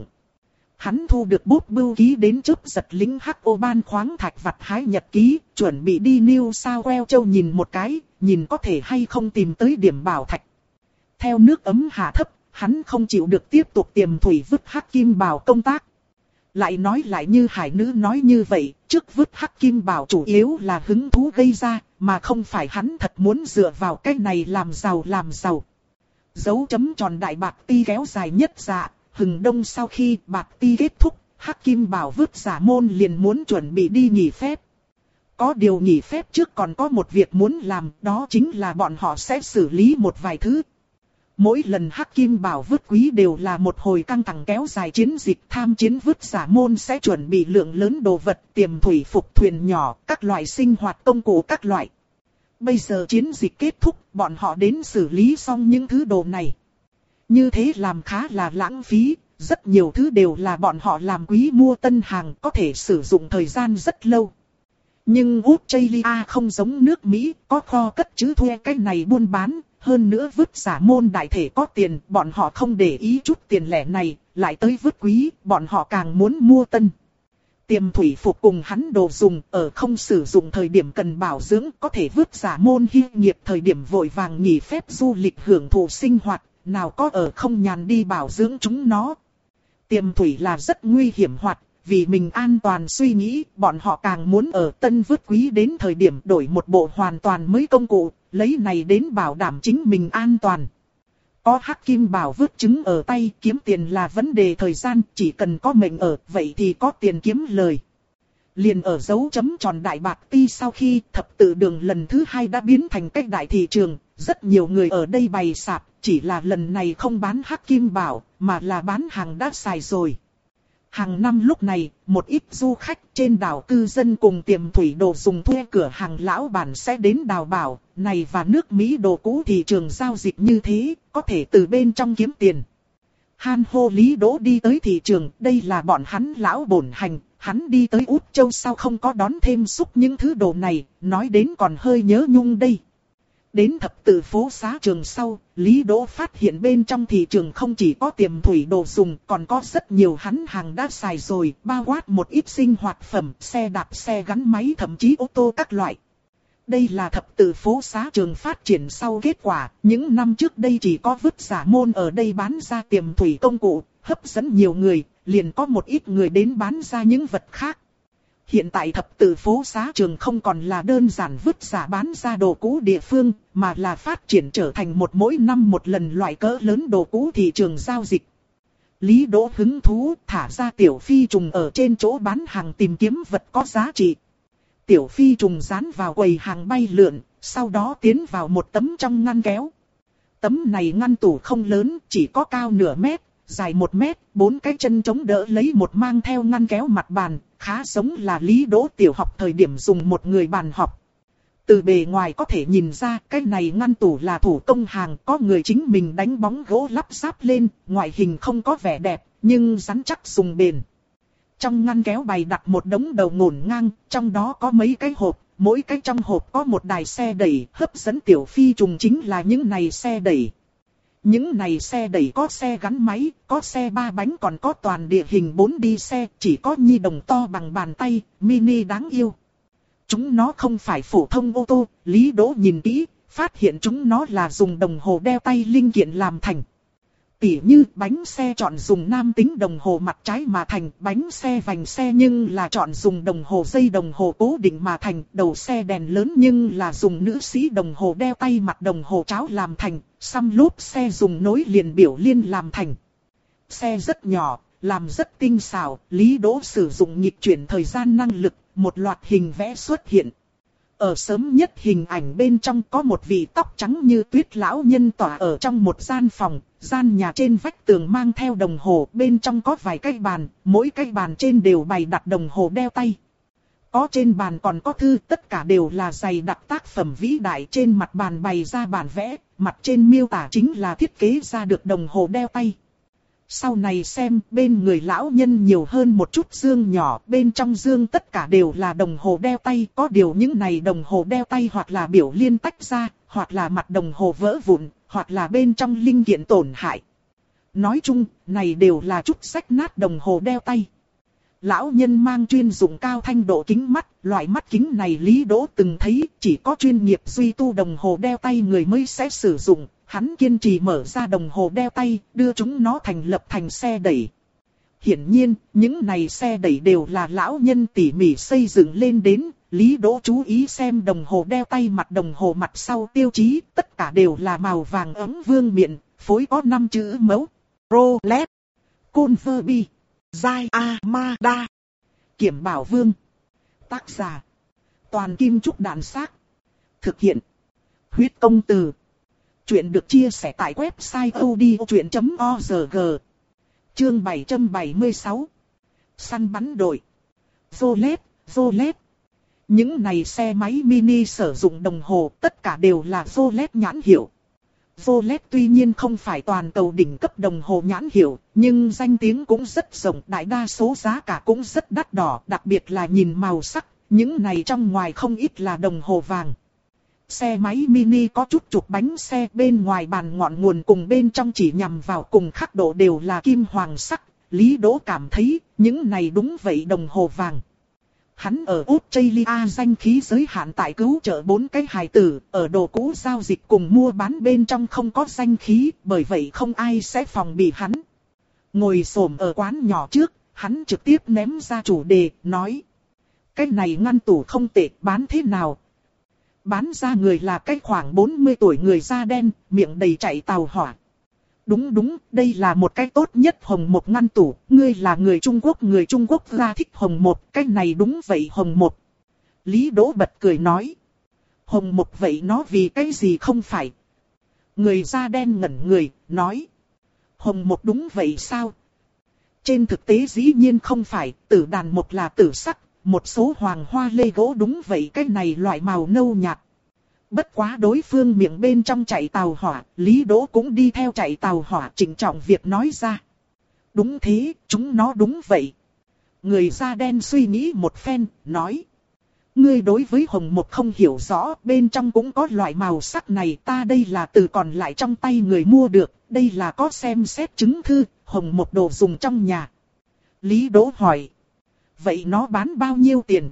Hắn thu được bút bưu ký đến chớp giật lính hắc ô ban khoáng thạch vặt hái nhật ký, chuẩn bị đi New South Wales châu nhìn một cái, nhìn có thể hay không tìm tới điểm bảo thạch. Theo nước ấm hạ thấp, hắn không chịu được tiếp tục tiềm thủy vứt hắc kim bảo công tác. Lại nói lại như hải nữ nói như vậy, trước vứt hắc kim bảo chủ yếu là hứng thú gây ra, mà không phải hắn thật muốn dựa vào cái này làm giàu làm giàu. Dấu chấm tròn đại bạc ti kéo dài nhất dạ, hừng đông sau khi bạc ti kết thúc, hắc kim bảo vứt giả môn liền muốn chuẩn bị đi nghỉ phép. Có điều nghỉ phép trước còn có một việc muốn làm, đó chính là bọn họ sẽ xử lý một vài thứ. Mỗi lần hắc kim bảo vứt quý đều là một hồi căng thẳng kéo dài chiến dịch, tham chiến vứt giả môn sẽ chuẩn bị lượng lớn đồ vật, tiềm thủy phục thuyền nhỏ, các loại sinh hoạt công cụ các loại. Bây giờ chiến dịch kết thúc, bọn họ đến xử lý xong những thứ đồ này. Như thế làm khá là lãng phí, rất nhiều thứ đều là bọn họ làm quý mua tân hàng, có thể sử dụng thời gian rất lâu. Nhưng Australia không giống nước Mỹ, có kho cất trữ thuê cái này buôn bán. Hơn nữa vứt giả môn đại thể có tiền, bọn họ không để ý chút tiền lẻ này, lại tới vứt quý, bọn họ càng muốn mua tân. Tiềm thủy phục cùng hắn đồ dùng, ở không sử dụng thời điểm cần bảo dưỡng, có thể vứt giả môn hy nghiệp thời điểm vội vàng nghỉ phép du lịch hưởng thụ sinh hoạt, nào có ở không nhàn đi bảo dưỡng chúng nó. Tiềm thủy là rất nguy hiểm hoạt, vì mình an toàn suy nghĩ, bọn họ càng muốn ở tân vứt quý đến thời điểm đổi một bộ hoàn toàn mới công cụ, lấy này đến bảo đảm chính mình an toàn. Có hắc kim bảo vứt trứng ở tay, kiếm tiền là vấn đề thời gian, chỉ cần có mệnh ở, vậy thì có tiền kiếm lời. Liền ở dấu chấm tròn đại bạc ti sau khi thập tự đường lần thứ hai đã biến thành cách đại thị trường, rất nhiều người ở đây bày sạp, chỉ là lần này không bán hắc kim bảo, mà là bán hàng đã xài rồi. Hàng năm lúc này, một ít du khách trên đảo cư dân cùng tiềm thủy đồ dùng thuê cửa hàng lão bản sẽ đến đào bảo, này và nước Mỹ đồ cũ thị trường giao dịch như thế, có thể từ bên trong kiếm tiền. Han hô Lý Đỗ đi tới thị trường, đây là bọn hắn lão bổn hành, hắn đi tới Út Châu sao không có đón thêm xúc những thứ đồ này, nói đến còn hơi nhớ nhung đây. Đến thập tự phố xá trường sau, Lý Đỗ phát hiện bên trong thị trường không chỉ có tiềm thủy đồ dùng, còn có rất nhiều hắn hàng đã xài rồi, bao quát một ít sinh hoạt phẩm, xe đạp, xe gắn máy, thậm chí ô tô các loại. Đây là thập tự phố xá trường phát triển sau kết quả, những năm trước đây chỉ có vứt giả môn ở đây bán ra tiềm thủy công cụ, hấp dẫn nhiều người, liền có một ít người đến bán ra những vật khác. Hiện tại thập tự phố xá trường không còn là đơn giản vứt giả bán ra đồ cũ địa phương, mà là phát triển trở thành một mỗi năm một lần loại cỡ lớn đồ cũ thị trường giao dịch. Lý Đỗ hứng thú thả ra tiểu phi trùng ở trên chỗ bán hàng tìm kiếm vật có giá trị. Tiểu phi trùng dán vào quầy hàng bay lượn, sau đó tiến vào một tấm trong ngăn kéo. Tấm này ngăn tủ không lớn, chỉ có cao nửa mét, dài một mét, bốn cái chân chống đỡ lấy một mang theo ngăn kéo mặt bàn, khá giống là Lý Đỗ tiểu học thời điểm dùng một người bàn học. Từ bề ngoài có thể nhìn ra cái này ngăn tủ là thủ công hàng, có người chính mình đánh bóng gỗ lắp ráp lên, ngoại hình không có vẻ đẹp, nhưng rắn chắc dùng bền. Trong ngăn kéo bày đặt một đống đầu ngổn ngang, trong đó có mấy cái hộp, mỗi cái trong hộp có một đài xe đẩy, hấp dẫn tiểu phi trùng chính là những này xe đẩy. Những này xe đẩy có xe gắn máy, có xe ba bánh còn có toàn địa hình bốn đi xe, chỉ có nhi đồng to bằng bàn tay, mini đáng yêu. Chúng nó không phải phổ thông ô tô, Lý Đỗ nhìn kỹ, phát hiện chúng nó là dùng đồng hồ đeo tay linh kiện làm thành. Tỉ như bánh xe chọn dùng nam tính đồng hồ mặt trái mà thành, bánh xe vành xe nhưng là chọn dùng đồng hồ dây đồng hồ cố định mà thành, đầu xe đèn lớn nhưng là dùng nữ sĩ đồng hồ đeo tay mặt đồng hồ cháo làm thành, xăm lốp xe dùng nối liền biểu liên làm thành. Xe rất nhỏ, làm rất tinh xảo, Lý Đỗ sử dụng nghịch chuyển thời gian năng lực, một loạt hình vẽ xuất hiện. Ở sớm nhất hình ảnh bên trong có một vị tóc trắng như tuyết lão nhân tỏa ở trong một gian phòng, gian nhà trên vách tường mang theo đồng hồ, bên trong có vài cái bàn, mỗi cái bàn trên đều bày đặt đồng hồ đeo tay. Có trên bàn còn có thư, tất cả đều là dày đặc tác phẩm vĩ đại, trên mặt bàn bày ra bản vẽ, mặt trên miêu tả chính là thiết kế ra được đồng hồ đeo tay. Sau này xem, bên người lão nhân nhiều hơn một chút dương nhỏ, bên trong dương tất cả đều là đồng hồ đeo tay, có điều những này đồng hồ đeo tay hoặc là biểu liên tách ra, hoặc là mặt đồng hồ vỡ vụn, hoặc là bên trong linh kiện tổn hại. Nói chung, này đều là chút rách nát đồng hồ đeo tay. Lão nhân mang chuyên dụng cao thanh độ kính mắt, loại mắt kính này Lý Đỗ từng thấy, chỉ có chuyên nghiệp duy tu đồng hồ đeo tay người mới sẽ sử dụng. Hắn kiên trì mở ra đồng hồ đeo tay, đưa chúng nó thành lập thành xe đẩy. Hiển nhiên, những này xe đẩy đều là lão nhân tỉ mỉ xây dựng lên đến. Lý Đỗ chú ý xem đồng hồ đeo tay mặt đồng hồ mặt sau tiêu chí, tất cả đều là màu vàng ấm vương miện, phối có năm chữ mẫu. Rolex, Converbi, Yamaha, Kiểm Bảo Vương. Tác giả: Toàn Kim Trúc Đạn Xác. Thực hiện: Huyết Công Từ. Chuyện được chia sẻ tại website audiochuyện chấm org. Chương bảy trăm bảy mươi sáu. Săn bắn đội. Rolex, Rolex. Những này xe máy mini sử dụng đồng hồ tất cả đều là Rolex nhãn hiệu. Rolex tuy nhiên không phải toàn cầu đỉnh cấp đồng hồ nhãn hiệu, nhưng danh tiếng cũng rất rộng, đại đa số giá cả cũng rất đắt đỏ, đặc biệt là nhìn màu sắc, những này trong ngoài không ít là đồng hồ vàng. Xe máy mini có chút trục bánh xe, bên ngoài bàn ngọn nguồn cùng bên trong chỉ nhằm vào cùng khắc độ đều là kim hoàng sắc. Lý Đỗ cảm thấy những này đúng vậy đồng hồ vàng. Hắn ở Australia danh khí giới hạn tại cứu trợ bốn cái hài tử, ở đồ cũ giao dịch cùng mua bán bên trong không có danh khí, bởi vậy không ai sẽ phòng bị hắn. Ngồi xổm ở quán nhỏ trước, hắn trực tiếp ném ra chủ đề, nói: cái này ngăn tủ không tệ, bán thế nào? Bán ra người là cái khoảng bốn mươi tuổi người da đen, miệng đầy chạy tàu hỏa. Đúng đúng, đây là một cái tốt nhất hồng một ngăn tủ, ngươi là người Trung Quốc, người Trung Quốc ra thích hồng một, cái này đúng vậy hồng một. Lý Đỗ bật cười nói: hồng một vậy nó vì cái gì không phải? Người da đen ngẩn người, nói: hồng một đúng vậy sao? Trên thực tế dĩ nhiên không phải, tử đàn một là tử sắc. Một số hoàng hoa lê gỗ đúng vậy, cái này loại màu nâu nhạt. Bất quá đối phương miệng bên trong chạy tàu hỏa, Lý Đỗ cũng đi theo chạy tàu hỏa, trịnh trọng việc nói ra: đúng thế, chúng nó đúng vậy. Người da đen suy nghĩ một phen, nói: ngươi đối với hồng một không hiểu rõ, bên trong cũng có loại màu sắc này, ta đây là từ còn lại trong tay người mua được, đây là có xem xét chứng thư, hồng một đồ dùng trong nhà. Lý Đỗ hỏi: vậy nó bán bao nhiêu tiền?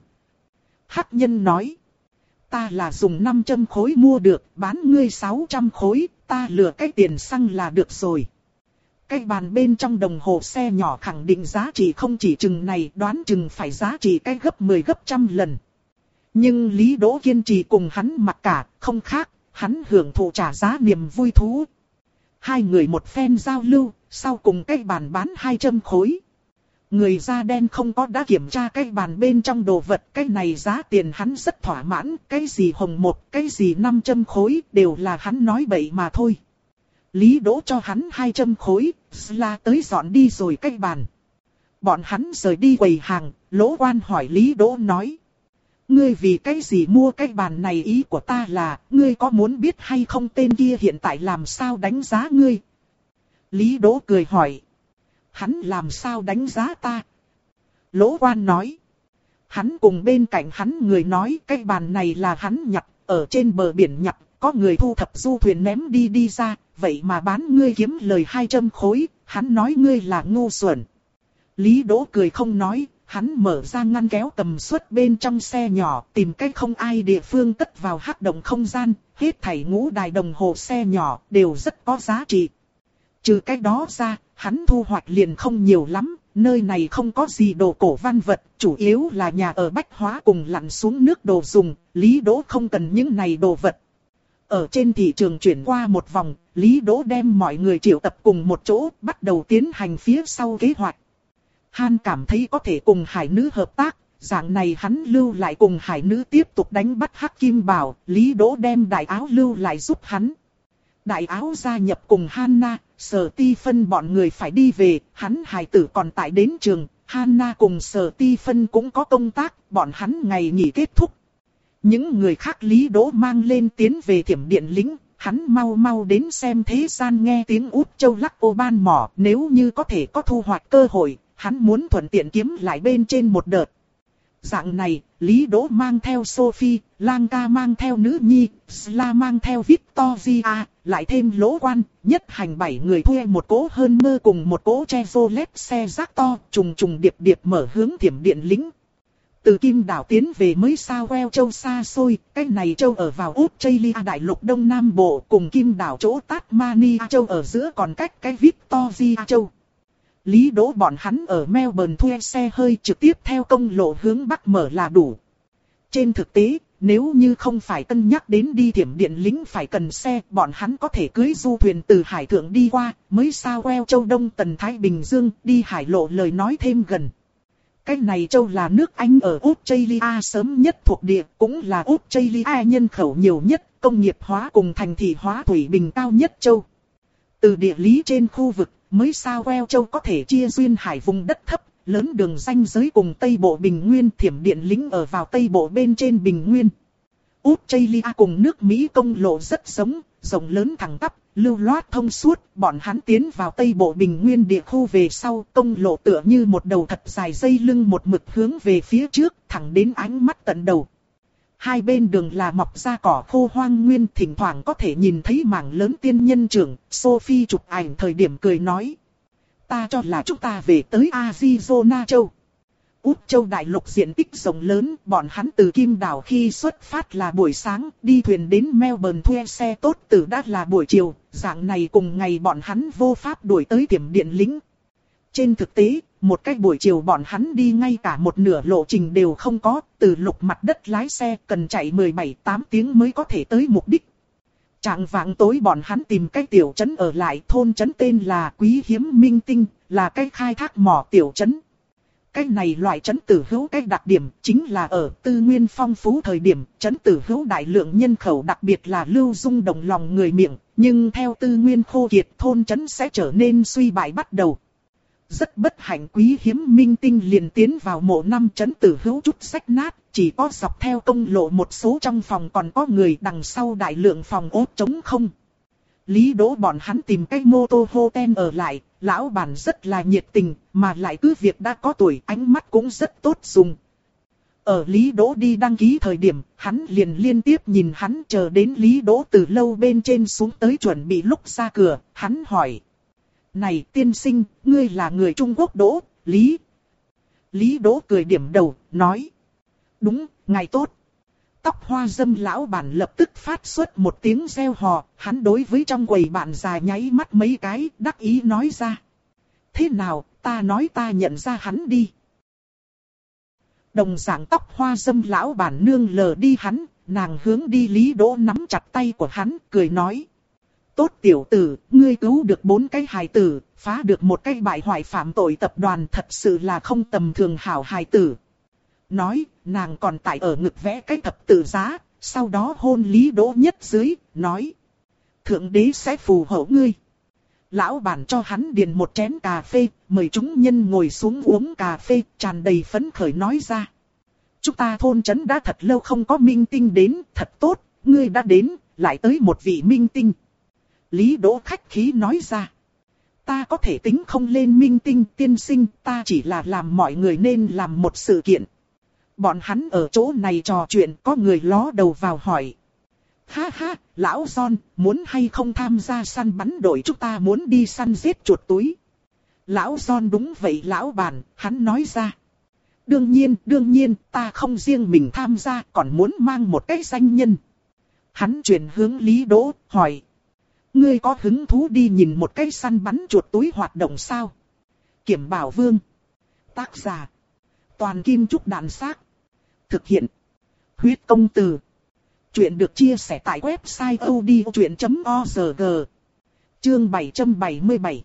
Hắc nhân nói: ta là dùng năm trăm khối mua được, bán ngươi sáu trăm khối, ta lừa cái tiền xăng là được rồi. Cái bàn bên trong đồng hồ xe nhỏ khẳng định giá trị không chỉ chừng này, đoán chừng phải giá trị cái gấp mười gấp trăm lần. Nhưng Lý Đỗ kiên trì cùng hắn mặc cả, không khác, hắn hưởng thụ trả giá niềm vui thú. Hai người một phen giao lưu, sau cùng cái bàn bán hai trăm khối. Người da đen không có đã kiểm tra cái bàn bên trong đồ vật, cái này giá tiền hắn rất thỏa mãn, cái gì hồng một, cái gì năm trăm khối, đều là hắn nói bậy mà thôi. Lý Đỗ cho hắn hai trăm khối, là tới dọn đi rồi cái bàn. Bọn hắn rời đi quầy hàng, Lỗ Quan hỏi Lý Đỗ nói: ngươi vì cái gì mua cái bàn này? Ý của ta là, ngươi có muốn biết hay không tên kia hiện tại làm sao đánh giá ngươi? Lý Đỗ cười hỏi: hắn làm sao đánh giá ta? Lỗ Quan nói: hắn cùng bên cạnh hắn người nói cái bàn này là hắn nhặt, ở trên bờ biển nhặt, có người thu thập du thuyền ném đi đi ra, vậy mà bán ngươi kiếm lời hai trăm khối, hắn nói ngươi là ngu xuẩn. Lý Đỗ cười không nói, hắn mở ra ngăn kéo tầm suất bên trong xe nhỏ, tìm cách không ai địa phương cất vào hắc động không gian, hết thảy ngũ đài đồng hồ xe nhỏ đều rất có giá trị. Trừ cái đó ra, hắn thu hoạch liền không nhiều lắm, nơi này không có gì đồ cổ văn vật, chủ yếu là nhà ở bách hóa cùng lặn xuống nước đồ dùng, Lý Đỗ không cần những này đồ vật. Ở trên thị trường chuyển qua một vòng, Lý Đỗ đem mọi người triệu tập cùng một chỗ, bắt đầu tiến hành phía sau kế hoạch. Han cảm thấy có thể cùng hải nữ hợp tác, dạng này hắn lưu lại cùng hải nữ tiếp tục đánh bắt Hắc Kim Bảo, Lý Đỗ đem Đại Áo lưu lại giúp hắn. Đại Áo gia nhập cùng Hanna, Sở Ti Phân bọn người phải đi về, hắn hài tử còn tại đến trường, Hanna cùng Sở Ti Phân cũng có công tác, bọn hắn ngày nghỉ kết thúc. Những người khác Lý Đỗ mang lên tiến về Thiểm Điện Lĩnh, hắn mau mau đến xem thế gian nghe tiếng út châu lắc ô ban mỏ, nếu như có thể có thu hoạch cơ hội, hắn muốn thuận tiện kiếm lại bên trên một đợt. Dạng này, Lý Đỗ mang theo Sophie, Lang Ca mang theo nữ nhi, Sla mang theo Victoria, lại thêm Lỗ Quan, nhất hành bảy người thuê một cỗ hơn mơ cùng một cỗ Chevrolet xe rác to, trùng trùng điệp điệp mở hướng Thiểm Điện Lĩnh. Từ Kim Đảo tiến về mới sao Weo Châu xa xôi, cái này châu ở vào Australia đại lục Đông Nam Bộ cùng Kim Đảo chỗ Tasmania châu ở giữa còn cách cái Victoria châu. Lý Đỗ bọn hắn ở Melbourne thuê xe hơi trực tiếp theo công lộ hướng Bắc mở là đủ. Trên thực tế, nếu như không phải cân nhắc đến đi Thiểm Điện Lĩnh phải cần xe, bọn hắn có thể cưới du thuyền từ hải thượng đi qua, mới sao Weo Châu Đông Tần Thái Bình Dương, đi hải lộ lời nói thêm gần. Cái này châu là nước Anh ở Australia sớm nhất thuộc địa, cũng là Australia nhân khẩu nhiều nhất, công nghiệp hóa cùng thành thị hóa thủy bình cao nhất châu. Từ địa lý trên khu vực, mới sao Weo Châu có thể chia duyên hải vùng đất thấp, lớn đường ranh giới cùng Tây Bộ Bình Nguyên, Thiểm Điện Lĩnh ở vào Tây Bộ bên trên Bình Nguyên. Australia cùng nước Mỹ công lộ rất giống, rộng lớn thẳng tắp, lưu loát thông suốt, bọn hắn tiến vào Tây Bộ Bình Nguyên địa khu về sau, công lộ tựa như một đầu thật dài dây lưng một mực hướng về phía trước, thẳng đến ánh mắt tận đầu. Hai bên đường là mọc ra cỏ khô hoang nguyên, thỉnh thoảng có thể nhìn thấy mảng lớn tiên nhân trưởng. Sophie chụp ảnh thời điểm cười nói: ta cho là chúng ta về tới Arizona châu. Úc châu đại lục diện tích rộng lớn, bọn hắn từ Kim Đảo khi xuất phát là buổi sáng, đi thuyền đến Melbourne thuê xe tốt từ đã là buổi chiều, dạng này cùng ngày bọn hắn vô pháp đuổi tới Thiểm Điện Lĩnh. Trên thực tế, một cái buổi chiều bọn hắn đi ngay cả một nửa lộ trình đều không có, từ lục mặt đất lái xe cần chạy mười bảy tám tiếng mới có thể tới mục đích. Trạng vạng tối bọn hắn tìm cái tiểu trấn ở lại, thôn trấn tên là Quý Hiếm Minh Tinh, là cái khai thác mỏ tiểu trấn. Cái này loại trấn Tử Hữu cái đặc điểm chính là ở tư nguyên phong phú thời điểm, trấn Tử Hữu đại lượng nhân khẩu đặc biệt là lưu dung động lòng người miệng, nhưng theo tư nguyên khô kiệt thôn trấn sẽ trở nên suy bại bắt đầu. Rất bất hạnh Quý Hiếm Minh Tinh liền tiến vào mộ năm trấn Tử Hữu chút rách nát, chỉ có dọc theo công lộ một số trong phòng còn có người, đằng sau đại lượng phòng ốt trống không. Lý Đỗ bọn hắn tìm cái mô tô hotel ở lại, lão bản rất là nhiệt tình, mà lại cứ việc đã có tuổi, ánh mắt cũng rất tốt dùng. Ở Lý Đỗ đi đăng ký thời điểm, hắn liền liên tiếp nhìn hắn, chờ đến Lý Đỗ từ lâu bên trên xuống tới chuẩn bị lúc ra cửa, hắn hỏi: này tiên sinh, ngươi là người Trung Quốc Đỗ, Lý? Lý Đỗ cười điểm đầu, nói: đúng, ngài tốt. Tóc hoa dâm lão bản lập tức phát xuất một tiếng reo hò, hắn đối với trong quầy bạn già nháy mắt mấy cái, đắc ý nói ra: thế nào, ta nói ta nhận ra hắn đi. Đồng dạng tóc hoa dâm lão bản nương lờ đi hắn, nàng hướng đi Lý Đỗ nắm chặt tay của hắn, cười nói: tốt tiểu tử, ngươi cứu được bốn cái hài tử, phá được một cái bại hoại phạm tội tập đoàn, thật sự là không tầm thường hảo hài tử. Nói, nàng còn tại ở ngực vẽ cái thập tự giá, sau đó hôn Lý Đỗ nhất dưới, nói: thượng đế sẽ phù hộ ngươi. Lão bản cho hắn điền một chén cà phê, mời chúng nhân ngồi xuống uống cà phê, tràn đầy phấn khởi nói ra: chúng ta thôn trấn đã thật lâu không có minh tinh đến, thật tốt, ngươi đã đến, lại tới một vị minh tinh. Lý Đỗ khách khí nói ra: ta có thể tính không lên minh tinh tiên sinh, ta chỉ là làm mọi người nên làm một sự kiện. Bọn hắn ở chỗ này trò chuyện, có người ló đầu vào hỏi: ha ha, lão John, muốn hay không tham gia săn bắn đội, chúng ta muốn đi săn giết chuột túi. Lão John: đúng vậy lão bản, hắn nói ra: đương nhiên, đương nhiên, ta không riêng mình tham gia, còn muốn mang một cái danh nhân. Hắn chuyển hướng Lý Đỗ, hỏi: ngươi có hứng thú đi nhìn một cái săn bắn chuột túi hoạt động sao? Kiểm Bảo Vương. Tác giả: Toàn Kim Trúc Đạn Xác. Thực hiện: Huyết Công Từ. Chuyện được chia sẻ tại website odchuyện chấm org. Chương bảy trăm bảy mươi bảy.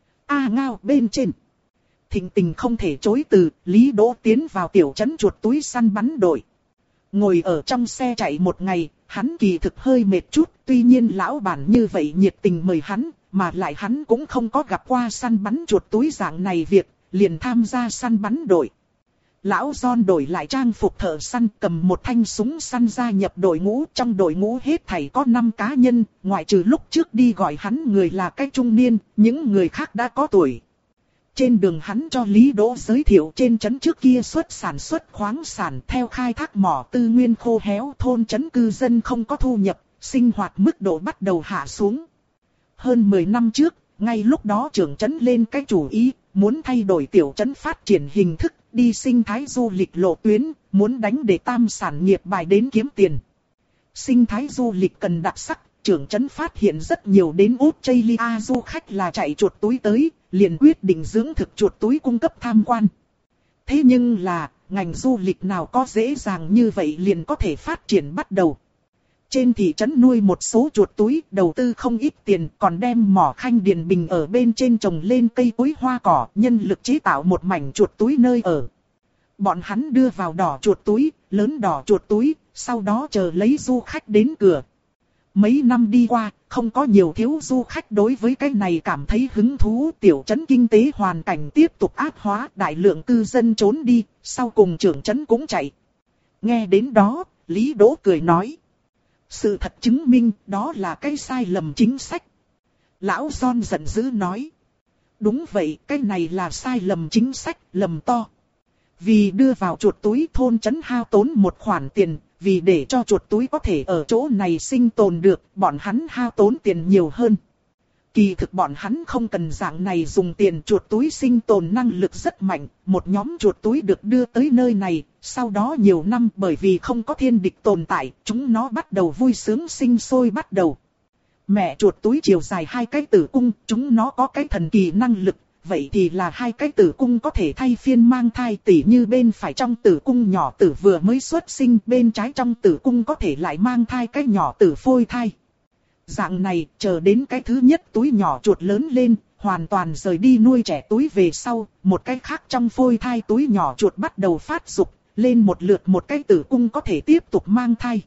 A Ngao bên trên. Thịnh tình không thể chối từ, Lý Đỗ tiến vào tiểu trấn chuột túi săn bắn đội. Ngồi ở trong xe chạy một ngày, hắn kỳ thực hơi mệt chút, tuy nhiên lão bản như vậy nhiệt tình mời hắn, mà lại hắn cũng không có gặp qua săn bắn chuột túi dạng này việc, liền tham gia săn bắn đội. Lão John đổi lại trang phục thợ săn, cầm một thanh súng săn gia nhập đội ngũ. Trong đội ngũ hết thảy có năm cá nhân, ngoại trừ lúc trước đi gọi hắn người là cái trung niên, những người khác đã có tuổi. Trên đường hắn cho Lý Đỗ giới thiệu trên trấn trước kia xuất sản xuất khoáng sản, theo khai thác mỏ tư nguyên khô héo, thôn trấn cư dân không có thu nhập, sinh hoạt mức độ bắt đầu hạ xuống. Hơn mười năm trước, ngay lúc đó trưởng trấn lên cái chủ ý, muốn thay đổi tiểu trấn phát triển hình thức, đi sinh thái du lịch lộ tuyến, muốn đánh để tam sản nghiệp bài đến kiếm tiền. Sinh thái du lịch cần đặc sắc, trưởng trấn phát hiện rất nhiều đến Australia du khách là chạy chuột túi tới, liền quyết định dưỡng thực chuột túi cung cấp tham quan. Thế nhưng là, ngành du lịch nào có dễ dàng như vậy liền có thể phát triển bắt đầu. Trên thị trấn nuôi một số chuột túi, đầu tư không ít tiền, còn đem mỏ khanh điền bình ở bên trên trồng lên cây cối hoa cỏ, nhân lực chế tạo một mảnh chuột túi nơi ở. Bọn hắn đưa vào đỏ chuột túi, lớn đỏ chuột túi, sau đó chờ lấy du khách đến cửa. Mấy năm đi qua, không có nhiều thiếu du khách đối với cái này cảm thấy hứng thú. Tiểu trấn kinh tế hoàn cảnh tiếp tục ác hóa, đại lượng cư dân trốn đi, sau cùng trưởng trấn cũng chạy. Nghe đến đó, Lý Đỗ cười nói. Sự thật chứng minh đó là cái sai lầm chính sách. Lão John giận dữ nói. Đúng vậy, cái này là sai lầm chính sách, lầm to. Vì đưa vào chuột túi thôn trấn hao tốn một khoản tiền, vì để cho chuột túi có thể ở chỗ này sinh tồn được, bọn hắn hao tốn tiền nhiều hơn. Kỳ thực bọn hắn không cần dạng này dùng tiền, chuột túi sinh tồn năng lực rất mạnh, một nhóm chuột túi được đưa tới nơi này, sau đó nhiều năm bởi vì không có thiên địch tồn tại, chúng nó bắt đầu vui sướng sinh sôi bắt đầu. Mẹ chuột túi chiều dài hai cái tử cung, chúng nó có cái thần kỳ năng lực, vậy thì là hai cái tử cung có thể thay phiên mang thai, tỉ như bên phải trong tử cung nhỏ tử vừa mới xuất sinh, bên trái trong tử cung có thể lại mang thai cái nhỏ tử phôi thai. Dạng này, chờ đến cái thứ nhất túi nhỏ chuột lớn lên, hoàn toàn rời đi nuôi trẻ túi về sau, một cái khác trong phôi thai túi nhỏ chuột bắt đầu phát dục, lên một lượt một cái tử cung có thể tiếp tục mang thai.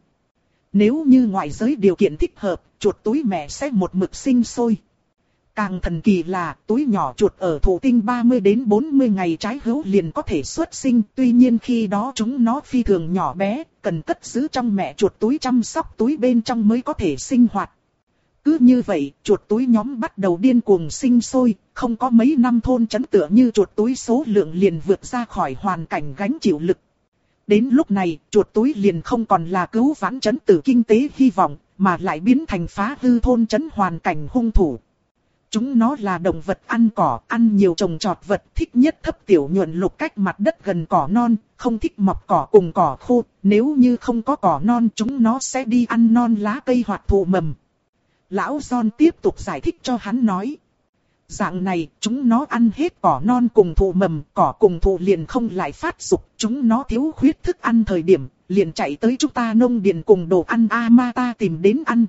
Nếu như ngoại giới điều kiện thích hợp, chuột túi mẹ sẽ một mực sinh sôi. Càng thần kỳ là túi nhỏ chuột ở thụ tinh ba mươi đến bốn mươi ngày trái hữu liền có thể xuất sinh, tuy nhiên khi đó chúng nó phi thường nhỏ bé, cần cất giữ trong mẹ chuột túi chăm sóc túi bên trong mới có thể sinh hoạt. Cứ như vậy, chuột túi nhóm bắt đầu điên cuồng sinh sôi, không có mấy năm thôn trấn tựa như chuột túi số lượng liền vượt ra khỏi hoàn cảnh gánh chịu lực. Đến lúc này, chuột túi liền không còn là cứu vãn trấn tử kinh tế hy vọng, mà lại biến thành phá hư thôn trấn hoàn cảnh hung thủ. Chúng nó là động vật ăn cỏ, ăn nhiều trồng trọt vật, thích nhất thấp tiểu nhuận lục cách mặt đất gần cỏ non, không thích mọc cỏ cùng cỏ khô, nếu như không có cỏ non chúng nó sẽ đi ăn non lá cây hoặc thụ mầm. Lão John tiếp tục giải thích cho hắn nói. Dạng này, chúng nó ăn hết cỏ non cùng thụ mầm, cỏ cùng thụ liền không lại phát dục, chúng nó thiếu khuyết thức ăn thời điểm, liền chạy tới chúng ta nông điền cùng đồ ăn Amata tìm đến ăn.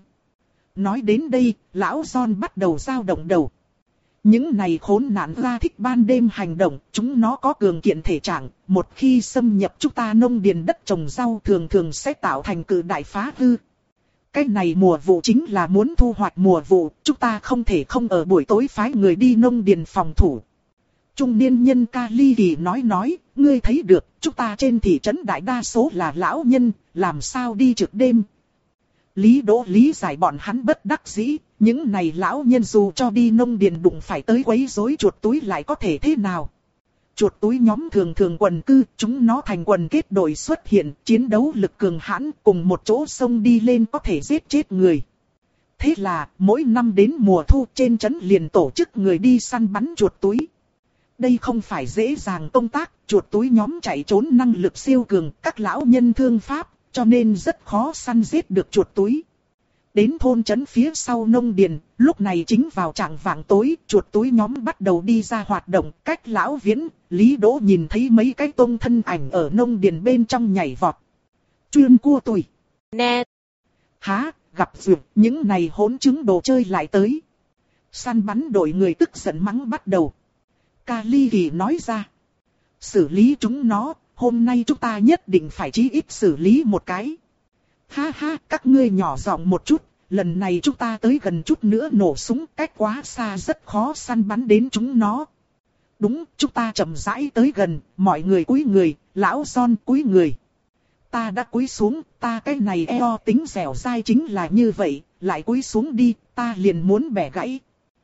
Nói đến đây, lão John bắt đầu dao động đầu. Những này khốn nạn ra thích ban đêm hành động, chúng nó có cường kiện thể trạng, một khi xâm nhập chúng ta nông điền đất trồng rau thường thường sẽ tạo thành cự đại phá hư. Cái này mùa vụ chính là muốn thu hoạch mùa vụ, chúng ta không thể không ở buổi tối phái người đi nông điền phòng thủ. Trung niên nhân Kali Kỳ nói nói, ngươi thấy được, chúng ta trên thị trấn đại đa số là lão nhân, làm sao đi trực đêm. Lý Đỗ lý giải bọn hắn bất đắc dĩ, những này lão nhân dù cho đi nông điền đụng phải tới quấy rối chuột túi lại có thể thế nào. Chuột túi nhóm thường thường quần cư, chúng nó thành quần kết đội xuất hiện, chiến đấu lực cường hãn, cùng một chỗ xông đi lên có thể giết chết người. Thế là, mỗi năm đến mùa thu trên trấn liền tổ chức người đi săn bắn chuột túi. Đây không phải dễ dàng công tác, chuột túi nhóm chạy trốn năng lực siêu cường, các lão nhân thương pháp, cho nên rất khó săn giết được chuột túi. Đến thôn trấn phía sau nông điền, lúc này chính vào trạng vạng tối, chuột túi nhóm bắt đầu đi ra hoạt động, cách lão Viễn, Lý Đỗ nhìn thấy mấy cái tông thân ảnh ở nông điền bên trong nhảy vọt. Chuyên cua tùy. Nè. Há, gặp duyệt, những này hỗn chứng đồ chơi lại tới. Săn bắn đội người tức giận mắng bắt đầu. Kali Kỳ nói ra. Xử lý chúng nó, hôm nay chúng ta nhất định phải chí ít xử lý một cái. Ha ha, các ngươi nhỏ giọng một chút, lần này chúng ta tới gần chút nữa nổ súng, cách quá xa rất khó săn bắn đến chúng nó. Đúng, chúng ta chậm rãi tới gần, mọi người cúi người, lão John cúi người. Ta đã cúi xuống, ta cái này eo tính dẻo dai chính là như vậy, lại cúi xuống đi, ta liền muốn bẻ gãy.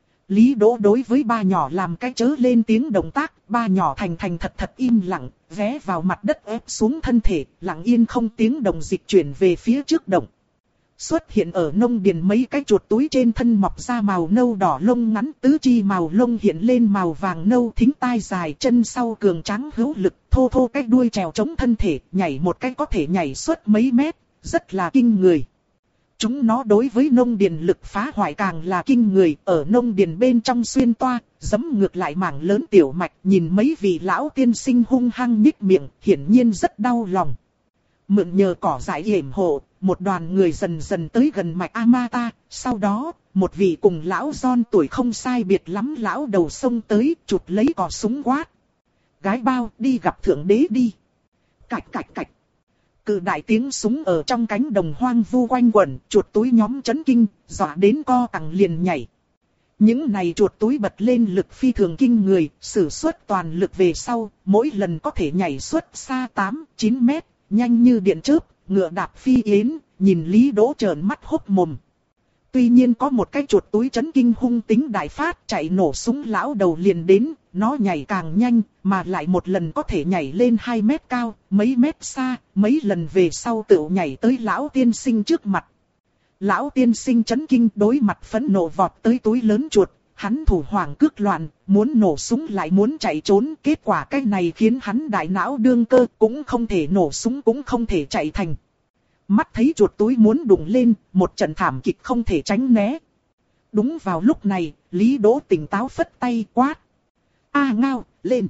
Lý Đỗ đối với ba nhỏ làm cái chớ lên tiếng động tác, ba nhỏ thành thành thật thật im lặng, vé vào mặt đất ép xuống thân thể, lặng yên không tiếng động dịch chuyển về phía trước động. Xuất hiện ở nông điền mấy cái chuột túi trên thân mọc ra màu nâu đỏ lông ngắn, tứ chi màu lông hiện lên màu vàng nâu, thính tai dài, chân sau cường tráng hữu lực, thô thô cái đuôi trèo chống thân thể, nhảy một cái có thể nhảy suốt mấy mét, rất là kinh người. Chúng nó đối với nông điền lực phá hoại càng là kinh người, ở nông điền bên trong xuyên toa, giẫm ngược lại mảng lớn tiểu mạch, nhìn mấy vị lão tiên sinh hung hăng nhích miệng, hiển nhiên rất đau lòng. Mượn nhờ cỏ dại yểm hộ, một đoàn người dần dần tới gần mạch Amata, sau đó, một vị cùng lão John tuổi không sai biệt lắm lão đầu sông tới, chụp lấy cò súng quát. Gái bao, đi gặp thượng đế đi. Cạch cạch cạch. Cự đại tiếng súng ở trong cánh đồng hoang vu quanh quẩn, chuột túi nhóm chấn kinh, dọa đến co cẳng liền nhảy. Những này chuột túi bật lên lực phi thường kinh người, sử xuất toàn lực về sau, mỗi lần có thể nhảy xuất xa tám chín mét, nhanh như điện chớp, ngựa đạp phi yến, nhìn Lý Đỗ trợn mắt hốc mồm. Tuy nhiên có một cái chuột túi chấn kinh hung tính đại phát, chạy nổ súng lão đầu liền đến, nó nhảy càng nhanh, mà lại một lần có thể nhảy lên hai mét cao, mấy mét xa, mấy lần về sau tựu nhảy tới lão tiên sinh trước mặt. Lão tiên sinh chấn kinh đối mặt phẫn nộ vọt tới túi lớn chuột, hắn thủ hoảng cước loạn, muốn nổ súng lại muốn chạy trốn, kết quả cái này khiến hắn đại não đương cơ, cũng không thể nổ súng cũng không thể chạy thành. Mắt thấy chuột túi muốn đụng lên, một trận thảm kịch không thể tránh né. Đúng vào lúc này, Lý Đỗ tỉnh táo phất tay quát. A Ngao, lên.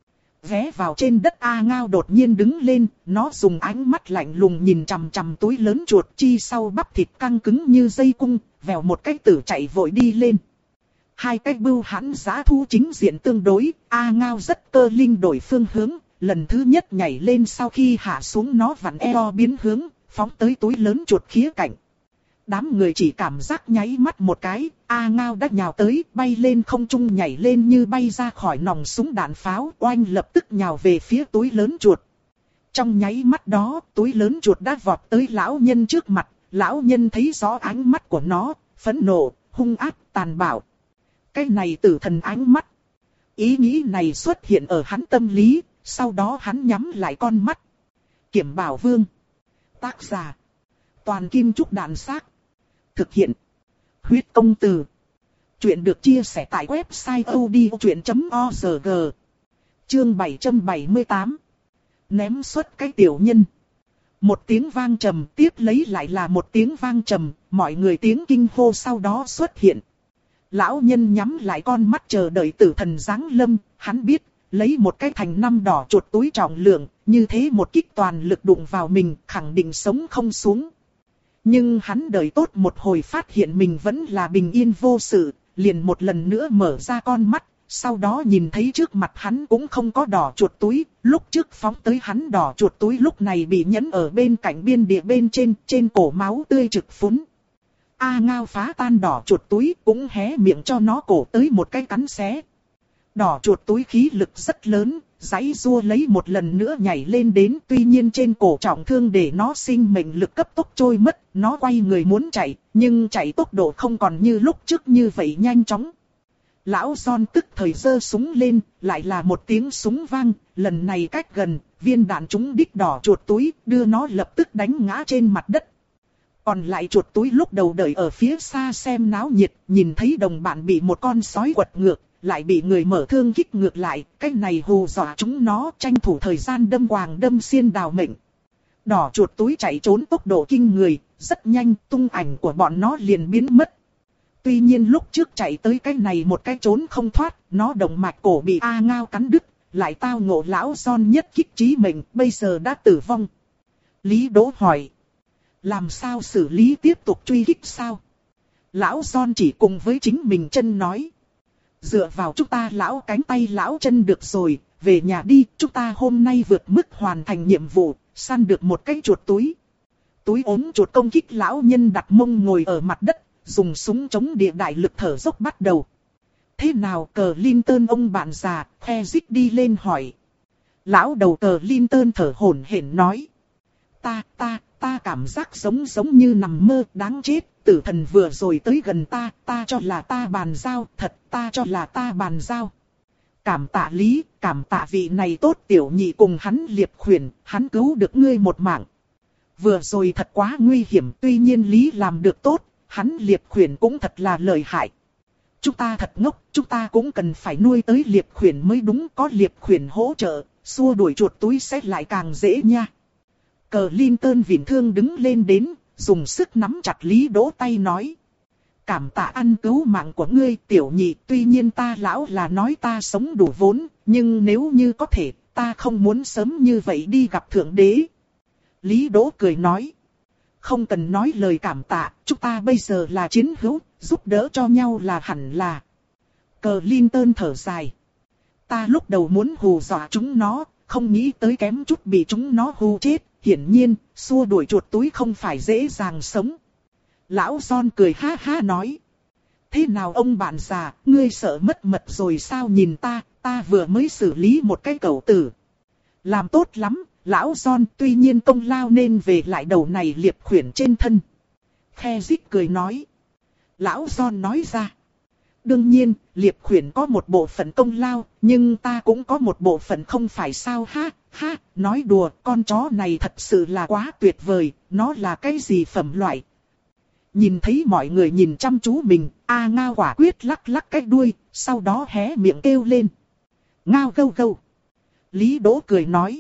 Vé vào trên đất A Ngao đột nhiên đứng lên, nó dùng ánh mắt lạnh lùng nhìn chằm chằm túi lớn chuột, chi sau bắp thịt căng cứng như dây cung, vèo một cái tử chạy vội đi lên. Hai cái bưu hãn giã thu chính diện tương đối, A Ngao rất cơ linh đổi phương hướng, lần thứ nhất nhảy lên sau khi hạ xuống nó vặn eo biến hướng, phóng tới túi lớn chuột khía cạnh. Đám người chỉ cảm giác nháy mắt một cái, A Ngao đã nhào tới, bay lên không trung nhảy lên như bay ra khỏi nòng súng đạn pháo, oanh lập tức nhào về phía túi lớn chuột. Trong nháy mắt đó, túi lớn chuột đã vọt tới lão nhân trước mặt, lão nhân thấy rõ ánh mắt của nó, phẫn nộ, hung ác, tàn bạo. Cái này tử thần ánh mắt. Ý nghĩ này xuất hiện ở hắn tâm lý, sau đó hắn nhắm lại con mắt. Kiểm Bảo Vương. Tác giả. Toàn Kim Trúc Đạn Xác. Thực hiện. Huyết Công Từ. Chuyện được chia sẻ tại website odchuyện chấm org. Chương bảy trăm bảy mươi tám. Ném xuất cái tiểu nhân. Một tiếng vang trầm tiếp lấy lại là một tiếng vang trầm, mọi người tiếng kinh hô sau đó xuất hiện. Lão nhân nhắm lại con mắt chờ đợi tử thần giáng lâm, hắn biết, lấy một cái thành năm đỏ chuột túi trọng lượng, như thế một kích toàn lực đụng vào mình, khẳng định sống không xuống. Nhưng hắn đợi tốt một hồi phát hiện mình vẫn là bình yên vô sự, liền một lần nữa mở ra con mắt, sau đó nhìn thấy trước mặt hắn cũng không có đỏ chuột túi, lúc trước phóng tới hắn đỏ chuột túi lúc này bị nhấn ở bên cạnh biên địa bên trên, trên cổ máu tươi trực phún. A Ngao phá tan đỏ chuột túi cũng hé miệng cho nó cổ tới một cái cắn xé. Đỏ chuột túi khí lực rất lớn, giãy giụa lấy một lần nữa nhảy lên đến, tuy nhiên trên cổ trọng thương để nó sinh mệnh lực cấp tốc trôi mất, nó quay người muốn chạy, nhưng chạy tốc độ không còn như lúc trước như vậy nhanh chóng. Lão John tức thời giơ súng lên, lại là một tiếng súng vang, lần này cách gần, viên đạn trúng đích đỏ chuột túi, đưa nó lập tức đánh ngã trên mặt đất. Còn lại chuột túi lúc đầu đợi ở phía xa xem náo nhiệt, nhìn thấy đồng bạn bị một con sói quật ngược, lại bị người mở thương kích ngược lại, cái này hù dọa chúng nó, tranh thủ thời gian đâm quàng đâm xiên đào mệnh. Đỏ chuột túi chạy trốn tốc độ kinh người, rất nhanh, tung ảnh của bọn nó liền biến mất. Tuy nhiên lúc trước chạy tới cái này một cái trốn không thoát, nó động mạch cổ bị A Ngao cắn đứt, lại tao ngộ lão John nhất kích chí mệnh, bây giờ đã tử vong. Lý Đỗ hỏi. Làm sao xử lý tiếp tục truy kích sao? Lão John chỉ cùng với chính mình chân nói. Dựa vào chúng ta lão cánh tay lão chân được rồi, về nhà đi, chúng ta hôm nay vượt mức hoàn thành nhiệm vụ, săn được một cái chuột túi. Túi ốm chuột công kích lão nhân đặt mông ngồi ở mặt đất, dùng súng chống địa đại lực thở dốc bắt đầu. Thế nào Clinton ông bạn già, Ezic đi lên hỏi. Lão đầu Clinton thở hổn hển nói. Ta, ta, ta cảm giác giống giống như nằm mơ, đáng chết. Tử thần vừa rồi tới gần ta, ta cho là ta bàn giao, thật ta cho là ta bàn giao. Cảm tạ Lý, cảm tạ vị này tốt tiểu nhị cùng hắn liệp khuyển, hắn cứu được ngươi một mạng. Vừa rồi thật quá nguy hiểm, tuy nhiên Lý làm được tốt, hắn liệp khuyển cũng thật là lợi hại. Chúng ta thật ngốc, chúng ta cũng cần phải nuôi tới liệp khuyển mới đúng, có liệp khuyển hỗ trợ, xua đuổi chuột túi sẽ lại càng dễ nha. Clinton vịn thương đứng lên đến, dùng sức nắm chặt Lý Đỗ tay nói. Cảm tạ ăn cứu mạng của ngươi tiểu nhị, tuy nhiên ta lão là nói ta sống đủ vốn, nhưng nếu như có thể, ta không muốn sớm như vậy đi gặp Thượng Đế. Lý Đỗ cười nói. Không cần nói lời cảm tạ, chúng ta bây giờ là chiến hữu, giúp đỡ cho nhau là hẳn là. Clinton thở dài. Ta lúc đầu muốn hù dọa chúng nó, không nghĩ tới kém chút bị chúng nó hù chết. Hiển nhiên, xua đuổi chuột túi không phải dễ dàng sống. Lão John cười ha ha nói. Thế nào ông bạn già, ngươi sợ mất mật rồi sao nhìn ta, ta vừa mới xử lý một cái cẩu tử. Làm tốt lắm, lão John, tuy nhiên công lao nên về lại đầu này liệp khuyển trên thân. Ezic cười nói. Lão John nói ra. Đương nhiên, liệp khuyển có một bộ phận công lao, nhưng ta cũng có một bộ phận không phải sao ha, ha, nói đùa, con chó này thật sự là quá tuyệt vời, nó là cái gì phẩm loại. Nhìn thấy mọi người nhìn chăm chú mình, A Ngao quả quyết lắc lắc cái đuôi, sau đó hé miệng kêu lên. Ngao gâu gâu. Lý Đỗ cười nói.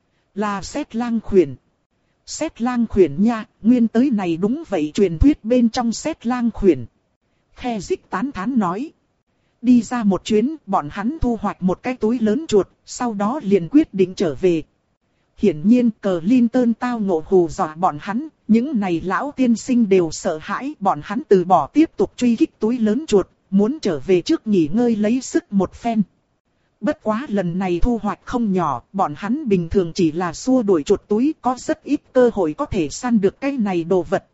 Là Sét lang khuyển. Sét lang khuyển nha, nguyên tới này đúng vậy truyền thuyết bên trong Sét lang khuyển. Ezic tán thán nói. Đi ra một chuyến, bọn hắn thu hoạch một cái túi lớn chuột, sau đó liền quyết định trở về. Hiển nhiên Clinton tao ngộ hù dọa bọn hắn, những này lão tiên sinh đều sợ hãi, bọn hắn từ bỏ tiếp tục truy kích túi lớn chuột, muốn trở về trước nghỉ ngơi lấy sức một phen. Bất quá lần này thu hoạch không nhỏ, bọn hắn bình thường chỉ là xua đuổi chuột túi, có rất ít cơ hội có thể săn được cái này đồ vật.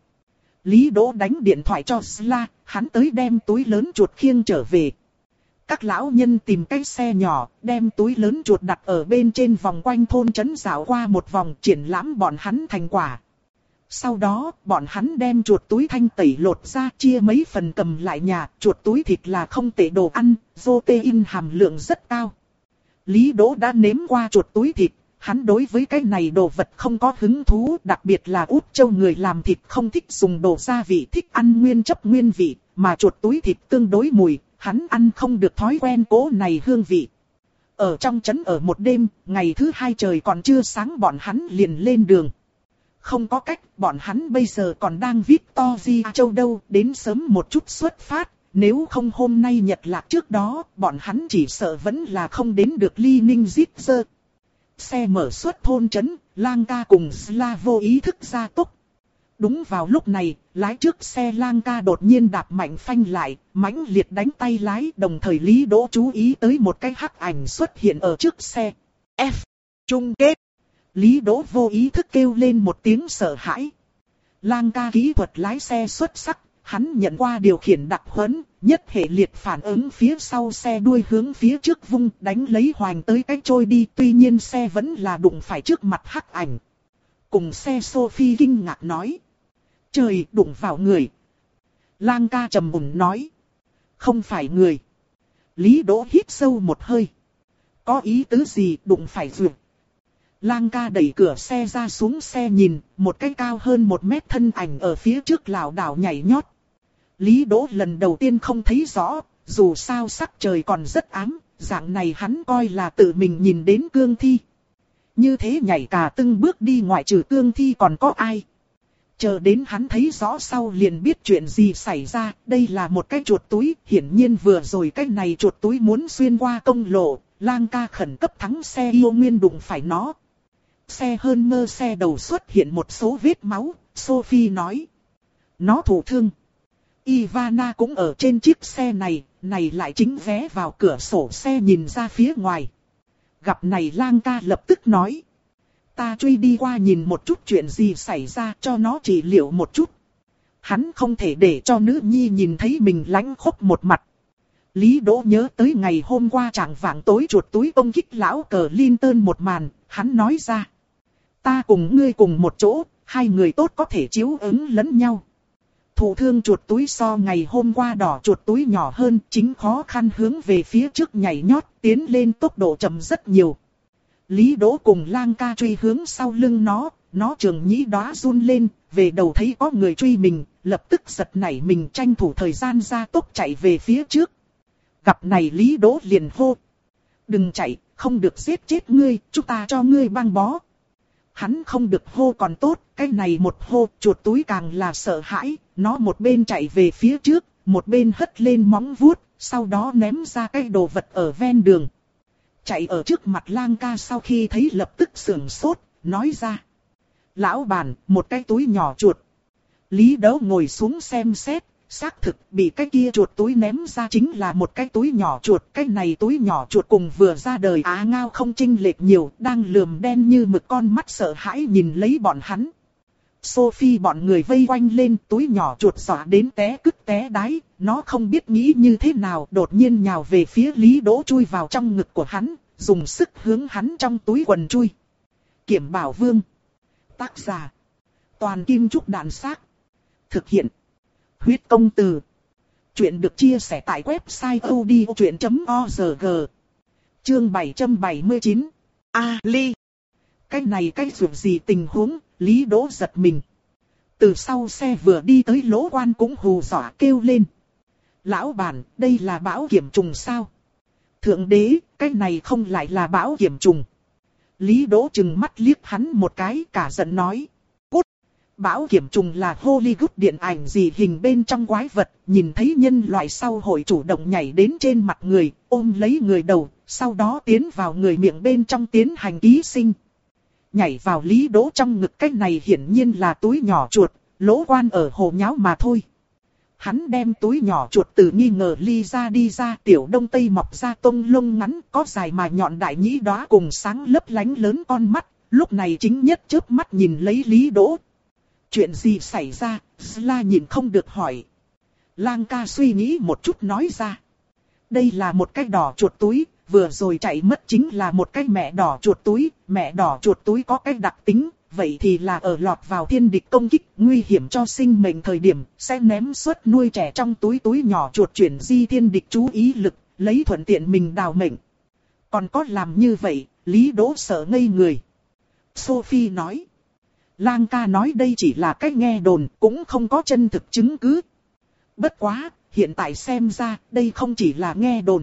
Lý Đỗ đánh điện thoại cho Sla, hắn tới đem túi lớn chuột khiêng trở về. Các lão nhân tìm cái xe nhỏ, đem túi lớn chuột đặt ở bên trên vòng quanh thôn trấn dạo qua một vòng triển lãm bọn hắn thành quả. Sau đó, bọn hắn đem chuột túi thanh tẩy lột ra chia mấy phần cầm lại nhà, chuột túi thịt là không tệ đồ ăn, protein hàm lượng rất cao. Lý Đỗ đã nếm qua chuột túi thịt, hắn đối với cái này đồ vật không có hứng thú, đặc biệt là Út Châu người làm thịt không thích dùng đồ gia vị, thích ăn nguyên chất nguyên vị, mà chuột túi thịt tương đối mùi, hắn ăn không được thói quen cố này hương vị. Ở trong trấn ở một đêm, ngày thứ hai trời còn chưa sáng bọn hắn liền lên đường. Không có cách, bọn hắn bây giờ còn đang Victoria Châu đâu, đến sớm một chút xuất phát, nếu không hôm nay nhật lạc trước đó, bọn hắn chỉ sợ vẫn là không đến được Ly Ninh Zitzer. Xe mở xuất thôn trấn, Lang ca cùng Sla vô ý thức ra tốc. Đúng vào lúc này, lái trước xe Lang ca đột nhiên đạp mạnh phanh lại, mãnh liệt đánh tay lái, đồng thời Lý Đỗ chú ý tới một cái hắc ảnh xuất hiện ở trước xe. F. Chung kết. Lý Đỗ vô ý thức kêu lên một tiếng sợ hãi. Lang ca kỹ thuật lái xe xuất sắc, hắn nhận qua điều khiển đặc huấn, nhất hệ liệt phản ứng phía sau xe đuôi hướng phía trước vung đánh lấy hoành tới cái trôi đi, tuy nhiên xe vẫn là đụng phải trước mặt hắc ảnh. Cùng xe Sophie kinh ngạc nói. Trời, đụng vào người. Lang ca trầm mùng nói. Không phải người. Lý Đỗ hít sâu một hơi. Có ý tứ gì đụng phải duyệt. Lang ca đẩy cửa xe ra xuống xe nhìn, một cái cao hơn một mét thân ảnh ở phía trước lảo đảo nhảy nhót. Lý Đỗ lần đầu tiên không thấy rõ, dù sao sắc trời còn rất ám, dạng này hắn coi là tự mình nhìn đến cương thi. Như thế nhảy cả từng bước đi ngoại trừ cương thi còn có ai. Chờ đến hắn thấy rõ sau liền biết chuyện gì xảy ra, đây là một cái chuột túi, hiển nhiên vừa rồi cái này chuột túi muốn xuyên qua công lộ, Lang ca khẩn cấp thắng xe yêu nguyên đụng phải nó. Xe hơn mơ xe đầu xuất hiện một số vết máu, Sophie nói. Nó thụ thương. Ivana cũng ở trên chiếc xe này, này lại chính vé vào cửa sổ xe nhìn ra phía ngoài. Gặp này Lang ca lập tức nói. Ta truy đi qua nhìn một chút chuyện gì xảy ra cho nó trị liệu một chút. Hắn không thể để cho nữ nhi nhìn thấy mình lãnh khốc một mặt. Lý Đỗ nhớ tới ngày hôm qua chạng vạng tối chuột túi công kích lão cờ Linton một màn, hắn nói ra. Ta cùng ngươi cùng một chỗ, hai người tốt có thể chiếu ứng lẫn nhau. Thụ thương chuột túi so ngày hôm qua đỏ chuột túi nhỏ hơn, chính khó khăn hướng về phía trước nhảy nhót, tiến lên tốc độ chậm rất nhiều. Lý Đỗ cùng Lang ca truy hướng sau lưng nó, nó trường nhĩ đóa run lên, về đầu thấy có người truy mình, lập tức giật nảy mình tranh thủ thời gian ra tốc chạy về phía trước. Gặp này Lý Đỗ liền hô. Đừng chạy, không được giết chết ngươi, chúng ta cho ngươi băng bó. Hắn không được hô còn tốt, cái này một hô chuột túi càng là sợ hãi, nó một bên chạy về phía trước, một bên hất lên móng vuốt, sau đó ném ra cái đồ vật ở ven đường. Chạy ở trước mặt Lang ca sau khi thấy lập tức sửng sốt, nói ra. Lão bản, một cái túi nhỏ chuột. Lý Đỗ ngồi xuống xem xét, xác thực bị cái kia chuột túi ném ra chính là một cái túi nhỏ chuột. Cái này túi nhỏ chuột cùng vừa ra đời Á Ngao không chênh lệch nhiều, đang lườm đen như mực con mắt sợ hãi nhìn lấy bọn hắn. Sophie bọn người vây quanh lên, túi nhỏ chuột dọa đến té cứt té đái, nó không biết nghĩ như thế nào, đột nhiên nhào về phía Lý Đỗ chui vào trong ngực của hắn, dùng sức hướng hắn trong túi quần chui. Kiểm Bảo Vương. Tác giả. Toàn Kim Trúc Đạn Xác. Thực hiện. Huyết Công Từ. Chuyện được chia sẻ tại website odchuyện chấm org. Chương bảy trăm bảy mươi chín. A Ly. Cái này cái dù gì tình huống, Lý Đỗ giật mình. Từ sau xe vừa đi tới lỗ quan cũng hù dọa kêu lên. Lão bản, đây là bão kiểm trùng sao? Thượng đế, cái này không lại là bão kiểm trùng. Lý Đỗ trừng mắt liếc hắn một cái cả giận nói. Cút! Bão kiểm trùng là Hollywood điện ảnh gì hình bên trong quái vật, nhìn thấy nhân loại sau hội chủ động nhảy đến trên mặt người, ôm lấy người đầu, sau đó tiến vào người miệng bên trong tiến hành ký sinh. Nhảy vào Lý Đỗ trong ngực, cái này hiển nhiên là túi nhỏ chuột, lỗ quan ở hồ nháo mà thôi. Hắn đem túi nhỏ chuột từ nghi ngờ ly ra đi ra, tiểu đông tây mọc ra tông lông ngắn, có dài mà nhọn đại nhĩ đóa cùng sáng lấp lánh lớn con mắt, lúc này chính nhất chớp mắt nhìn lấy Lý Đỗ. Chuyện gì xảy ra, Sla nhìn không được hỏi. Lang ca suy nghĩ một chút nói ra. Đây là một cái đỏ chuột túi, vừa rồi chạy mất chính là một cái mẹ đỏ chuột túi, mẹ đỏ chuột túi có cái đặc tính. Vậy thì là ở lọt vào thiên địch công kích, nguy hiểm cho sinh mệnh thời điểm, sẽ ném suất nuôi trẻ trong túi túi nhỏ chuột chuyển di thiên địch chú ý lực, lấy thuận tiện mình đào mệnh. Còn có làm như vậy, Lý Đỗ sợ ngây người. Sophie nói. Lang ca nói đây chỉ là cách nghe đồn, cũng không có chân thực chứng cứ. Bất quá, hiện tại xem ra, đây không chỉ là nghe đồn.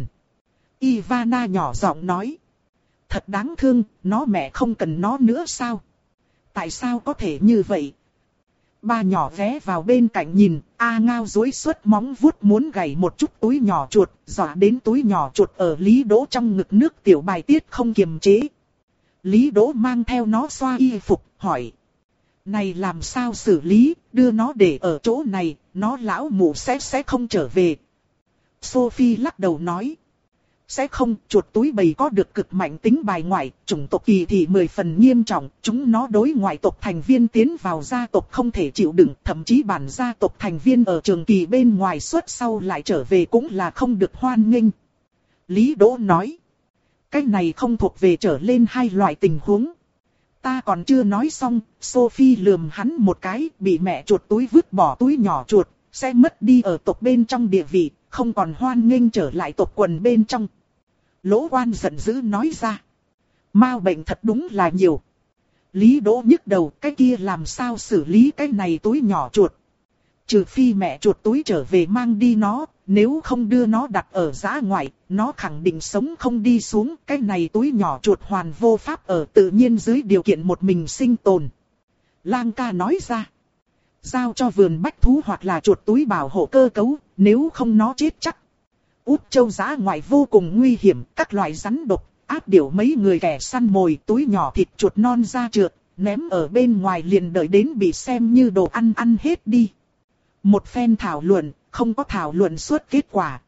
Ivana nhỏ giọng nói. Thật đáng thương, nó mẹ không cần nó nữa sao? Tại sao có thể như vậy? Ba nhỏ ghé vào bên cạnh nhìn, A Ngao duỗi suốt móng vuốt muốn gảy một chút túi nhỏ chuột, dọa đến túi nhỏ chuột ở Lý Đỗ trong ngực nước tiểu bài tiết không kiềm chế. Lý Đỗ mang theo nó xoa y phục, hỏi. Này làm sao xử lý, đưa nó để ở chỗ này, nó lão mụ sẽ sẽ không trở về. Sophie lắc đầu nói. Sẽ không, chuột túi bầy có được cực mạnh tính bài ngoại, chủng tộc kỳ thì mười phần nghiêm trọng, chúng nó đối ngoại tộc thành viên tiến vào gia tộc không thể chịu đựng, thậm chí bản gia tộc thành viên ở trường kỳ bên ngoài suốt sau lại trở về cũng là không được hoan nghênh. Lý Đỗ nói, cái này không thuộc về trở lên hai loại tình huống. Ta còn chưa nói xong, Sophie lườm hắn một cái, bị mẹ chuột túi vứt bỏ túi nhỏ chuột, sẽ mất đi ở tộc bên trong địa vị, không còn hoan nghênh trở lại tộc quần bên trong. Lỗ quan giận dữ nói ra. Mao bệnh thật đúng là nhiều. Lý Đỗ nhức đầu, cái kia làm sao xử lý cái này túi nhỏ chuột. Trừ phi mẹ chuột túi trở về mang đi nó, nếu không đưa nó đặt ở dã ngoại, nó khẳng định sống không đi xuống. Cái này túi nhỏ chuột hoàn vô pháp ở tự nhiên dưới điều kiện một mình sinh tồn. Lang ca nói ra. Giao cho vườn bách thú hoặc là chuột túi bảo hộ cơ cấu, nếu không nó chết chắc. Út châu dã ngoại vô cùng nguy hiểm, các loại rắn độc, áp điểu mấy người kẻ săn mồi, túi nhỏ thịt chuột non da trượt, ném ở bên ngoài liền đợi đến bị xem như đồ ăn ăn hết đi. Một phen thảo luận, không có thảo luận suốt kết quả.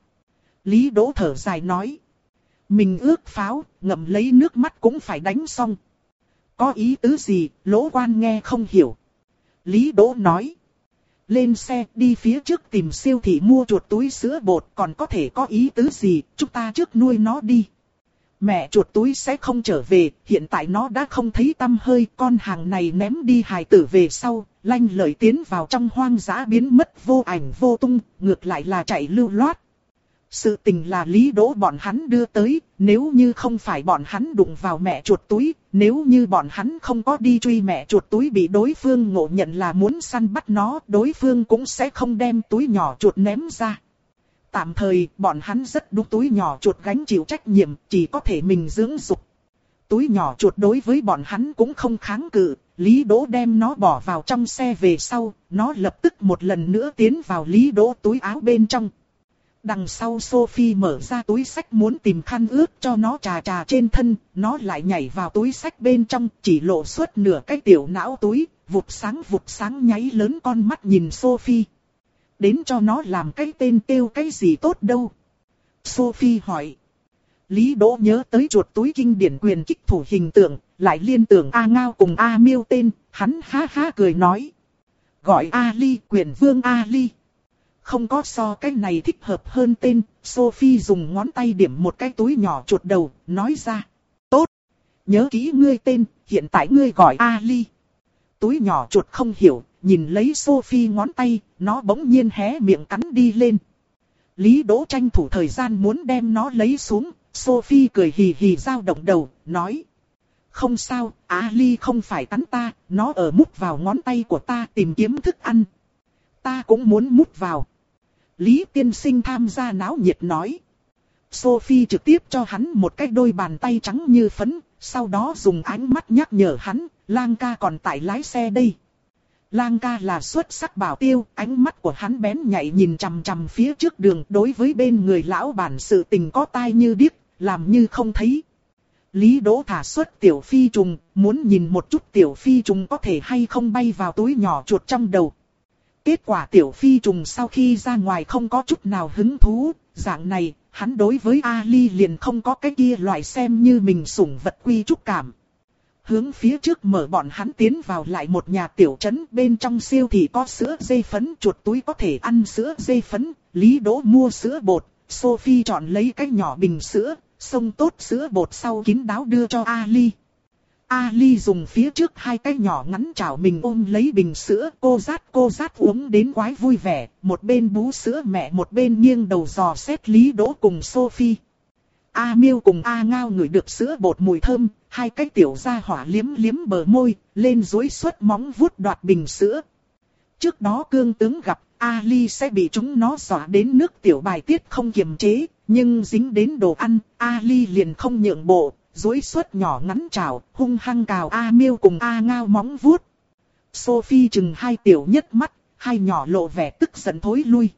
Lý Đỗ thở dài nói. Mình ước pháo, ngậm lấy nước mắt cũng phải đánh xong. Có ý tứ gì, Lỗ Quan nghe không hiểu. Lý Đỗ nói. Lên xe đi phía trước tìm siêu thị mua chuột túi sữa bột, còn có thể có ý tứ gì, chúng ta trước nuôi nó đi. Mẹ chuột túi sẽ không trở về, hiện tại nó đã không thấy tăm hơi, con hàng này ném đi hài tử về sau, lanh lợi tiến vào trong hoang dã biến mất vô ảnh vô tung, ngược lại là chạy lưu loát. Sự tình là Lý Đỗ bọn hắn đưa tới, nếu như không phải bọn hắn đụng vào mẹ chuột túi, nếu như bọn hắn không có đi truy mẹ chuột túi bị đối phương ngộ nhận là muốn săn bắt nó, đối phương cũng sẽ không đem túi nhỏ chuột ném ra. Tạm thời, bọn hắn rất đúng túi nhỏ chuột gánh chịu trách nhiệm, chỉ có thể mình dưỡng dục. Túi nhỏ chuột đối với bọn hắn cũng không kháng cự, Lý Đỗ đem nó bỏ vào trong xe về sau, nó lập tức một lần nữa tiến vào Lý Đỗ túi áo bên trong. Đằng sau Sophie mở ra túi sách muốn tìm khăn ướt cho nó trà trà trên thân, nó lại nhảy vào túi sách bên trong, chỉ lộ suốt nửa cái tiểu não túi, vụt sáng vụt sáng nháy lớn con mắt nhìn Sophie. Đến cho nó làm cái tên kêu cái gì tốt đâu? Sophie hỏi. Lý Đỗ nhớ tới chuột túi kinh điển quyền kích thủ hình tượng, lại liên tưởng A Ngao cùng A Miêu tên, hắn ha ha cười nói. Gọi Ali, quyền vương Ali. Không có so cái này thích hợp hơn tên, Sophie dùng ngón tay điểm một cái túi nhỏ chuột đầu, nói ra. Tốt, nhớ kỹ ngươi tên, hiện tại ngươi gọi Ali. Túi nhỏ chuột không hiểu, nhìn lấy Sophie ngón tay, nó bỗng nhiên hé miệng cắn đi lên. Lý Đỗ tranh thủ thời gian muốn đem nó lấy xuống, Sophie cười hì hì dao động đầu, nói. Không sao, Ali không phải cắn ta, nó ở mút vào ngón tay của ta tìm kiếm thức ăn. Ta cũng muốn mút vào. Lý tiên sinh tham gia náo nhiệt nói. Sophie trực tiếp cho hắn một cái đôi bàn tay trắng như phấn, sau đó dùng ánh mắt nhắc nhở hắn, Lang ca còn tại lái xe đây. Lang ca là xuất sắc bảo tiêu, ánh mắt của hắn bén nhạy nhìn chằm chằm phía trước đường, đối với bên người lão bản sự tình có tai như điếc, làm như không thấy. Lý Đỗ thả xuất tiểu phi trùng, muốn nhìn một chút tiểu phi trùng có thể hay không bay vào túi nhỏ chuột trong đầu. Kết quả tiểu phi trùng sau khi ra ngoài không có chút nào hứng thú, dạng này, hắn đối với Ali liền không có cái kia loại xem như mình sủng vật quy trúc cảm. Hướng phía trước mở bọn hắn tiến vào lại một nhà tiểu trấn, bên trong siêu thị có sữa dây phấn, chuột túi có thể ăn sữa dây phấn, Lý Đỗ mua sữa bột, Sophie chọn lấy cái nhỏ bình sữa, xông tốt sữa bột sau kín đáo đưa cho Ali. Ali dùng phía trước hai cái nhỏ ngắn chảo mình ôm lấy bình sữa, cô rát cô rát uống đến quái vui vẻ, một bên bú sữa mẹ một bên nghiêng đầu dò xét Lý Đỗ cùng Sophie. A Miêu cùng A Ngao ngửi được sữa bột mùi thơm, hai cái tiểu gia hỏa liếm liếm bờ môi, lên duỗi suốt móng vuốt đoạt bình sữa. Trước đó cương tướng gặp, Ali sẽ bị chúng nó dọa đến nước tiểu bài tiết không kiềm chế, nhưng dính đến đồ ăn, Ali liền không nhượng bộ. Duỗi suốt nhỏ ngắn chảo, hung hăng cào A Miêu cùng A Ngao móng vuốt. Sophie chừng hai tiểu nhất mắt, hai nhỏ lộ vẻ tức giận thối lui.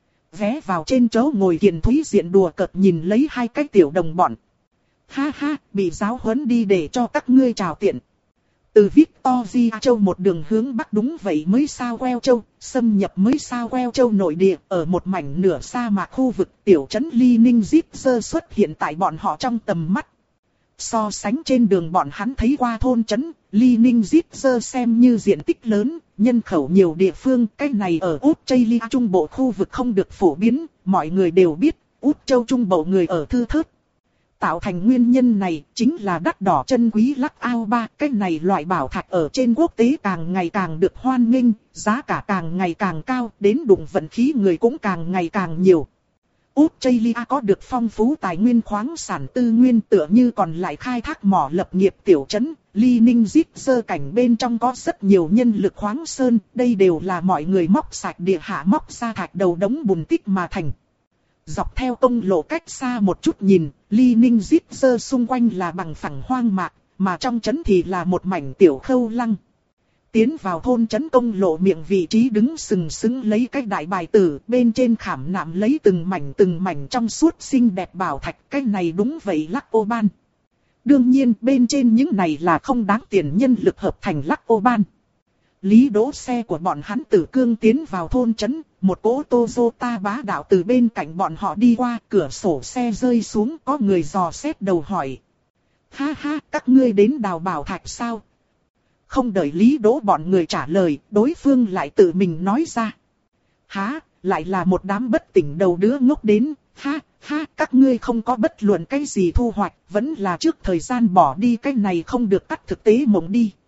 Vé vào trên chỗ ngồi Kiền Thúy diện đùa cợt nhìn lấy hai cái tiểu đồng bọn. Ha ha, bị giáo huấn đi để cho các ngươi trào tiện. Từ Victoria Châu một đường hướng bắc đúng vậy mới sao queo châu, xâm nhập mới sao queo châu nội địa, ở một mảnh nửa sa mạc khu vực tiểu trấn Ly Ninh Zipser xuất hiện tại bọn họ trong tầm mắt. So sánh trên đường bọn hắn thấy qua thôn trấn, Ly Ninh Zipser xem như diện tích lớn, nhân khẩu nhiều địa phương, cái này ở Út Chây Trung Bộ khu vực không được phổ biến, mọi người đều biết, Út Châu Trung Bộ người ở thưa thớt. Tạo thành nguyên nhân này chính là đắt đỏ chân quý lắc ao ba, cái này loại bảo thạch ở trên quốc tế càng ngày càng được hoan nghênh, giá cả càng ngày càng cao, đến đụng vận khí người cũng càng ngày càng nhiều. Australia có được phong phú tài nguyên khoáng sản tư nguyên tựa như còn lại khai thác mỏ lập nghiệp tiểu trấn, Ly Ninh Zipser cảnh bên trong có rất nhiều nhân lực khoáng sơn, đây đều là mọi người móc sạch địa hạ móc ra thạch đầu đống bùn tích mà thành. Dọc theo công lộ cách xa một chút nhìn, Ly Ninh Zipser xung quanh là bằng phẳng hoang mạc, mà trong trấn thì là một mảnh tiểu khâu lăng. Tiến vào thôn trấn công lộ miệng vị trí đứng sừng sững lấy cái đại bài tử, bên trên khảm nạm lấy từng mảnh từng mảnh trong suốt xinh đẹp bảo thạch, cái này đúng vậy Lắc Ô Ban. Đương nhiên bên trên những này là không đáng tiền nhân lực hợp thành lắc ô ban. Lý Đỗ xe của bọn hắn từ cương tiến vào thôn trấn, một cỗ Toyota bá đạo từ bên cạnh bọn họ đi qua, cửa sổ xe rơi xuống, có người dò xét đầu hỏi. Ha ha, các ngươi đến đào bảo thạch sao? Không đợi Lý Đỗ bọn người trả lời, đối phương lại tự mình nói ra. Hả, lại là một đám bất tỉnh đầu đứa ngốc đến, ha, ha, các ngươi không có bất luận cái gì thu hoạch, vẫn là trước thời gian bỏ đi cái này không được cắt thực tế mộng đi.